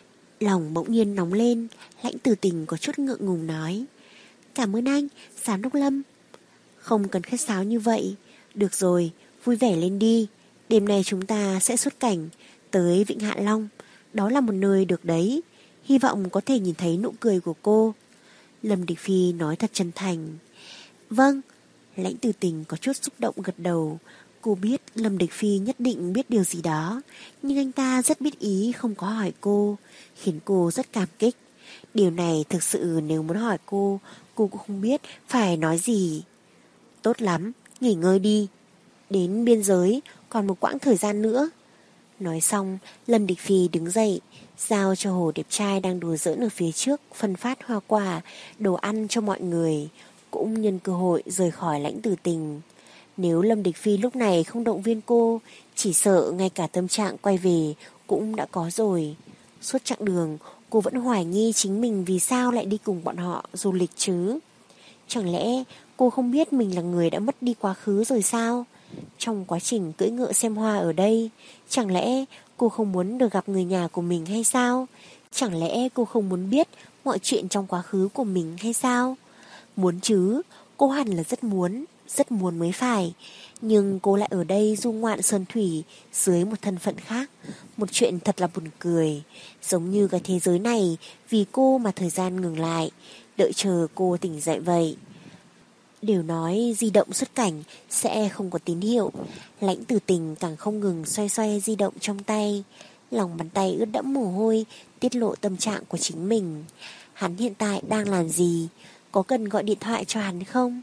Lòng bỗng nhiên nóng lên, Lãnh Từ Tình có chút ngượng ngùng nói, cảm ơn anh, giám đốc Lâm. Không cần khách sáo như vậy. Được rồi, vui vẻ lên đi. Đêm nay chúng ta sẽ xuất cảnh tới Vịnh Hạ Long. Đó là một nơi được đấy. Hy vọng có thể nhìn thấy nụ cười của cô. Lâm Địch Phi nói thật chân thành. Vâng. Lãnh Từ Tình có chút xúc động gật đầu. Cô biết Lâm Địch Phi nhất định biết điều gì đó, nhưng anh ta rất biết ý không có hỏi cô, khiến cô rất cảm kích. Điều này thực sự nếu muốn hỏi cô, cô cũng không biết phải nói gì. Tốt lắm, nghỉ ngơi đi. Đến biên giới còn một quãng thời gian nữa. Nói xong, Lâm Địch Phi đứng dậy, giao cho hồ đẹp trai đang đùa giỡn ở phía trước phân phát hoa quả, đồ ăn cho mọi người, cũng nhân cơ hội rời khỏi Lãnh Từ Tình. Nếu Lâm Địch Phi lúc này không động viên cô, chỉ sợ ngay cả tâm trạng quay về cũng đã có rồi. Suốt chặng đường, cô vẫn hoài nghi chính mình vì sao lại đi cùng bọn họ du lịch chứ. Chẳng lẽ cô không biết mình là người đã mất đi quá khứ rồi sao? Trong quá trình cưỡi ngựa xem hoa ở đây, chẳng lẽ cô không muốn được gặp người nhà của mình hay sao? Chẳng lẽ cô không muốn biết mọi chuyện trong quá khứ của mình hay sao? Muốn chứ, cô hẳn là rất muốn, rất muốn mới phải. Nhưng cô lại ở đây du ngoạn sơn thủy dưới một thân phận khác. Một chuyện thật là buồn cười. Giống như cái thế giới này vì cô mà thời gian ngừng lại, đợi chờ cô tỉnh dậy vậy. Đều nói di động xuất cảnh sẽ không có tín hiệu. Lãnh Từ Tình càng không ngừng xoay xoay di động trong tay. lòng bàn tay ướt đẫm mồ hôi, tiết lộ tâm trạng của chính mình. Hắn hiện tại đang làm gì? Có cần gọi điện thoại cho hắn không?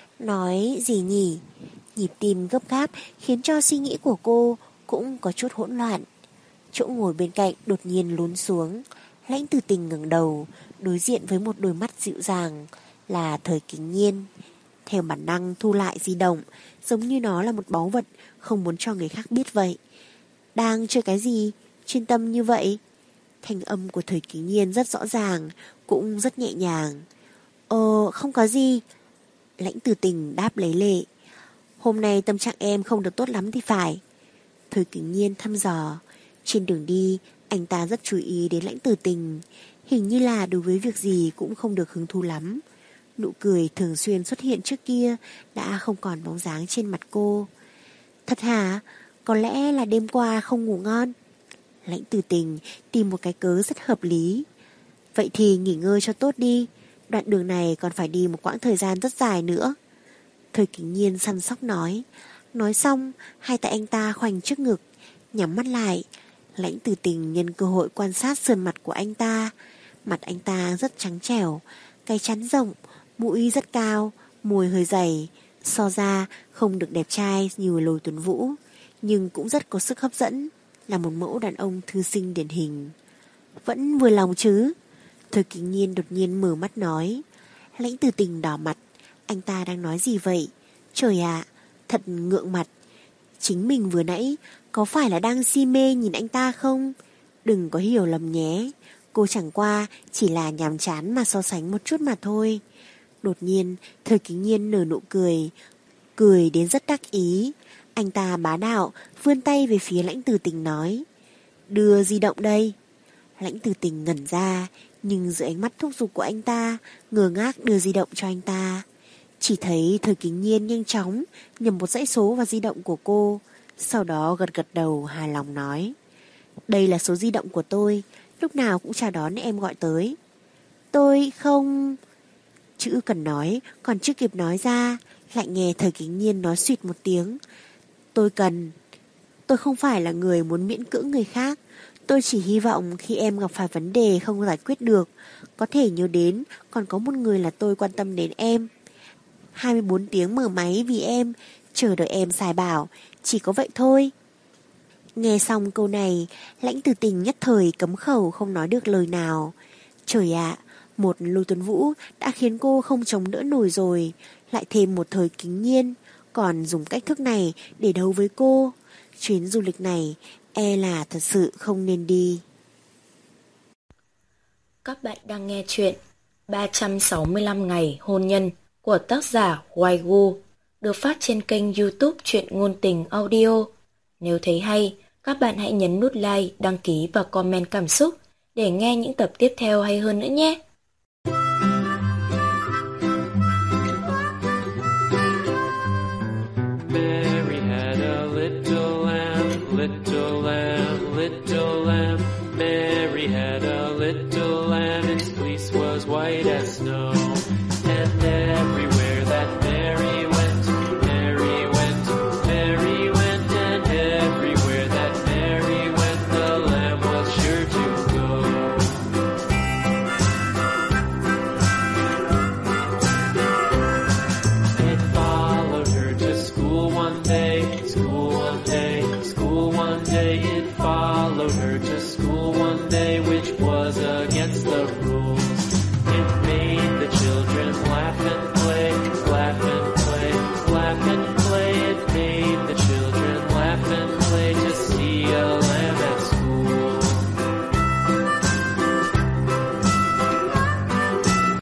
Nói gì nhỉ? Nhịp tim gấp gáp khiến cho suy nghĩ của cô cũng có chút hỗn loạn. Chỗ ngồi bên cạnh đột nhiên lún xuống. Lãnh Tử Tình ngẩng đầu, đối diện với một đôi mắt dịu dàng, là Thời Kính Nhiên. Theo bản năng thu lại di động, giống như nó là một báu vật, không muốn cho người khác biết vậy. Đang chơi cái gì? Chuyên tâm như vậy? Thanh âm của Thời Kính Nhiên rất rõ ràng, cũng rất nhẹ nhàng. Ờ, không có gì. Lãnh Tử Tình đáp lấy lệ. Hôm nay tâm trạng em không được tốt lắm thì phải. Thời Kính Nhiên thăm dò. Trên đường đi, anh ta rất chú ý đến Lãnh Tử Tình. Hình như là đối với việc gì cũng không được hứng thú lắm. Nụ cười thường xuyên xuất hiện trước kia đã không còn bóng dáng trên mặt cô. Thật hả? Có lẽ là đêm qua không ngủ ngon. Lãnh Tử Tình tìm một cái cớ rất hợp lý. Vậy thì nghỉ ngơi cho tốt đi. Đoạn đường này còn phải đi một quãng thời gian rất dài nữa. Thời Kính Nhiên săn sóc nói. Nói xong, hai tay anh ta khoanh trước ngực, nhắm mắt lại. Lãnh Tử Tình nhân cơ hội quan sát sườn mặt của anh ta. Mặt anh ta rất trắng trẻo, cái chắn rộng, mũi rất cao, môi hơi dày. So ra không được đẹp trai như Lôi Tuấn Vũ, nhưng cũng rất có sức hấp dẫn, là một mẫu đàn ông thư sinh điển hình. Vẫn vừa lòng chứ? Thời Kính Nhiên đột nhiên mở mắt nói. Lãnh Tử Tình đỏ mặt. Anh ta đang nói gì vậy? Trời ạ, thật ngượng mặt. Chính mình vừa nãy có phải là đang si mê nhìn anh ta không? Đừng có hiểu lầm nhé. Cô chẳng qua chỉ là nhàm chán mà so sánh một chút mà thôi. Đột nhiên Thời Kính Nhiên nở nụ cười, cười đến rất đắc ý. Anh ta bá đạo vươn tay về phía Lãnh Tử Tình nói. Đưa di động đây. Lãnh Tử Tình ngẩn ra, nhưng dưới ánh mắt thúc giục của anh ta, ngơ ngác đưa di động cho anh ta. Chỉ thấy Thời Kính Nhiên nhanh chóng nhầm một dãy số vào di động của cô, sau đó gật gật đầu hài lòng nói. Đây là số di động của tôi, lúc nào cũng chào đón em gọi tới. Tôi không... Chữ cần nói còn chưa kịp nói ra, lại nghe Thời Kính Nhiên nói suýt một tiếng. Tôi cần... Tôi không phải là người muốn miễn cưỡng người khác. Tôi chỉ hy vọng khi em gặp phải vấn đề không giải quyết được, có thể nhớ đến còn có một người là tôi quan tâm đến em. hai mươi bốn tiếng mở máy vì em, chờ đợi em xài bảo, chỉ có vậy thôi. Nghe xong câu này, Lãnh Tử Tình nhất thời cấm khẩu không nói được lời nào. Trời ạ, một Lôi Tuấn Vũ đã khiến cô không chống đỡ nổi rồi, lại thêm một Thời Kính Nhiên, còn dùng cách thức này để đấu với cô. Chuyến du lịch này e là thật sự không nên đi. Các bạn đang nghe chuyện ba trăm sáu mươi lăm ngày hôn nhân của tác giả Hoài Gu, được phát trên kênh YouTube Truyện Ngôn Tình Audio. Nếu thấy hay, các bạn hãy nhấn nút like, đăng ký và comment cảm xúc để nghe những tập tiếp theo hay hơn nữa nhé. Mary had a little lamb, little lamb, little lamb.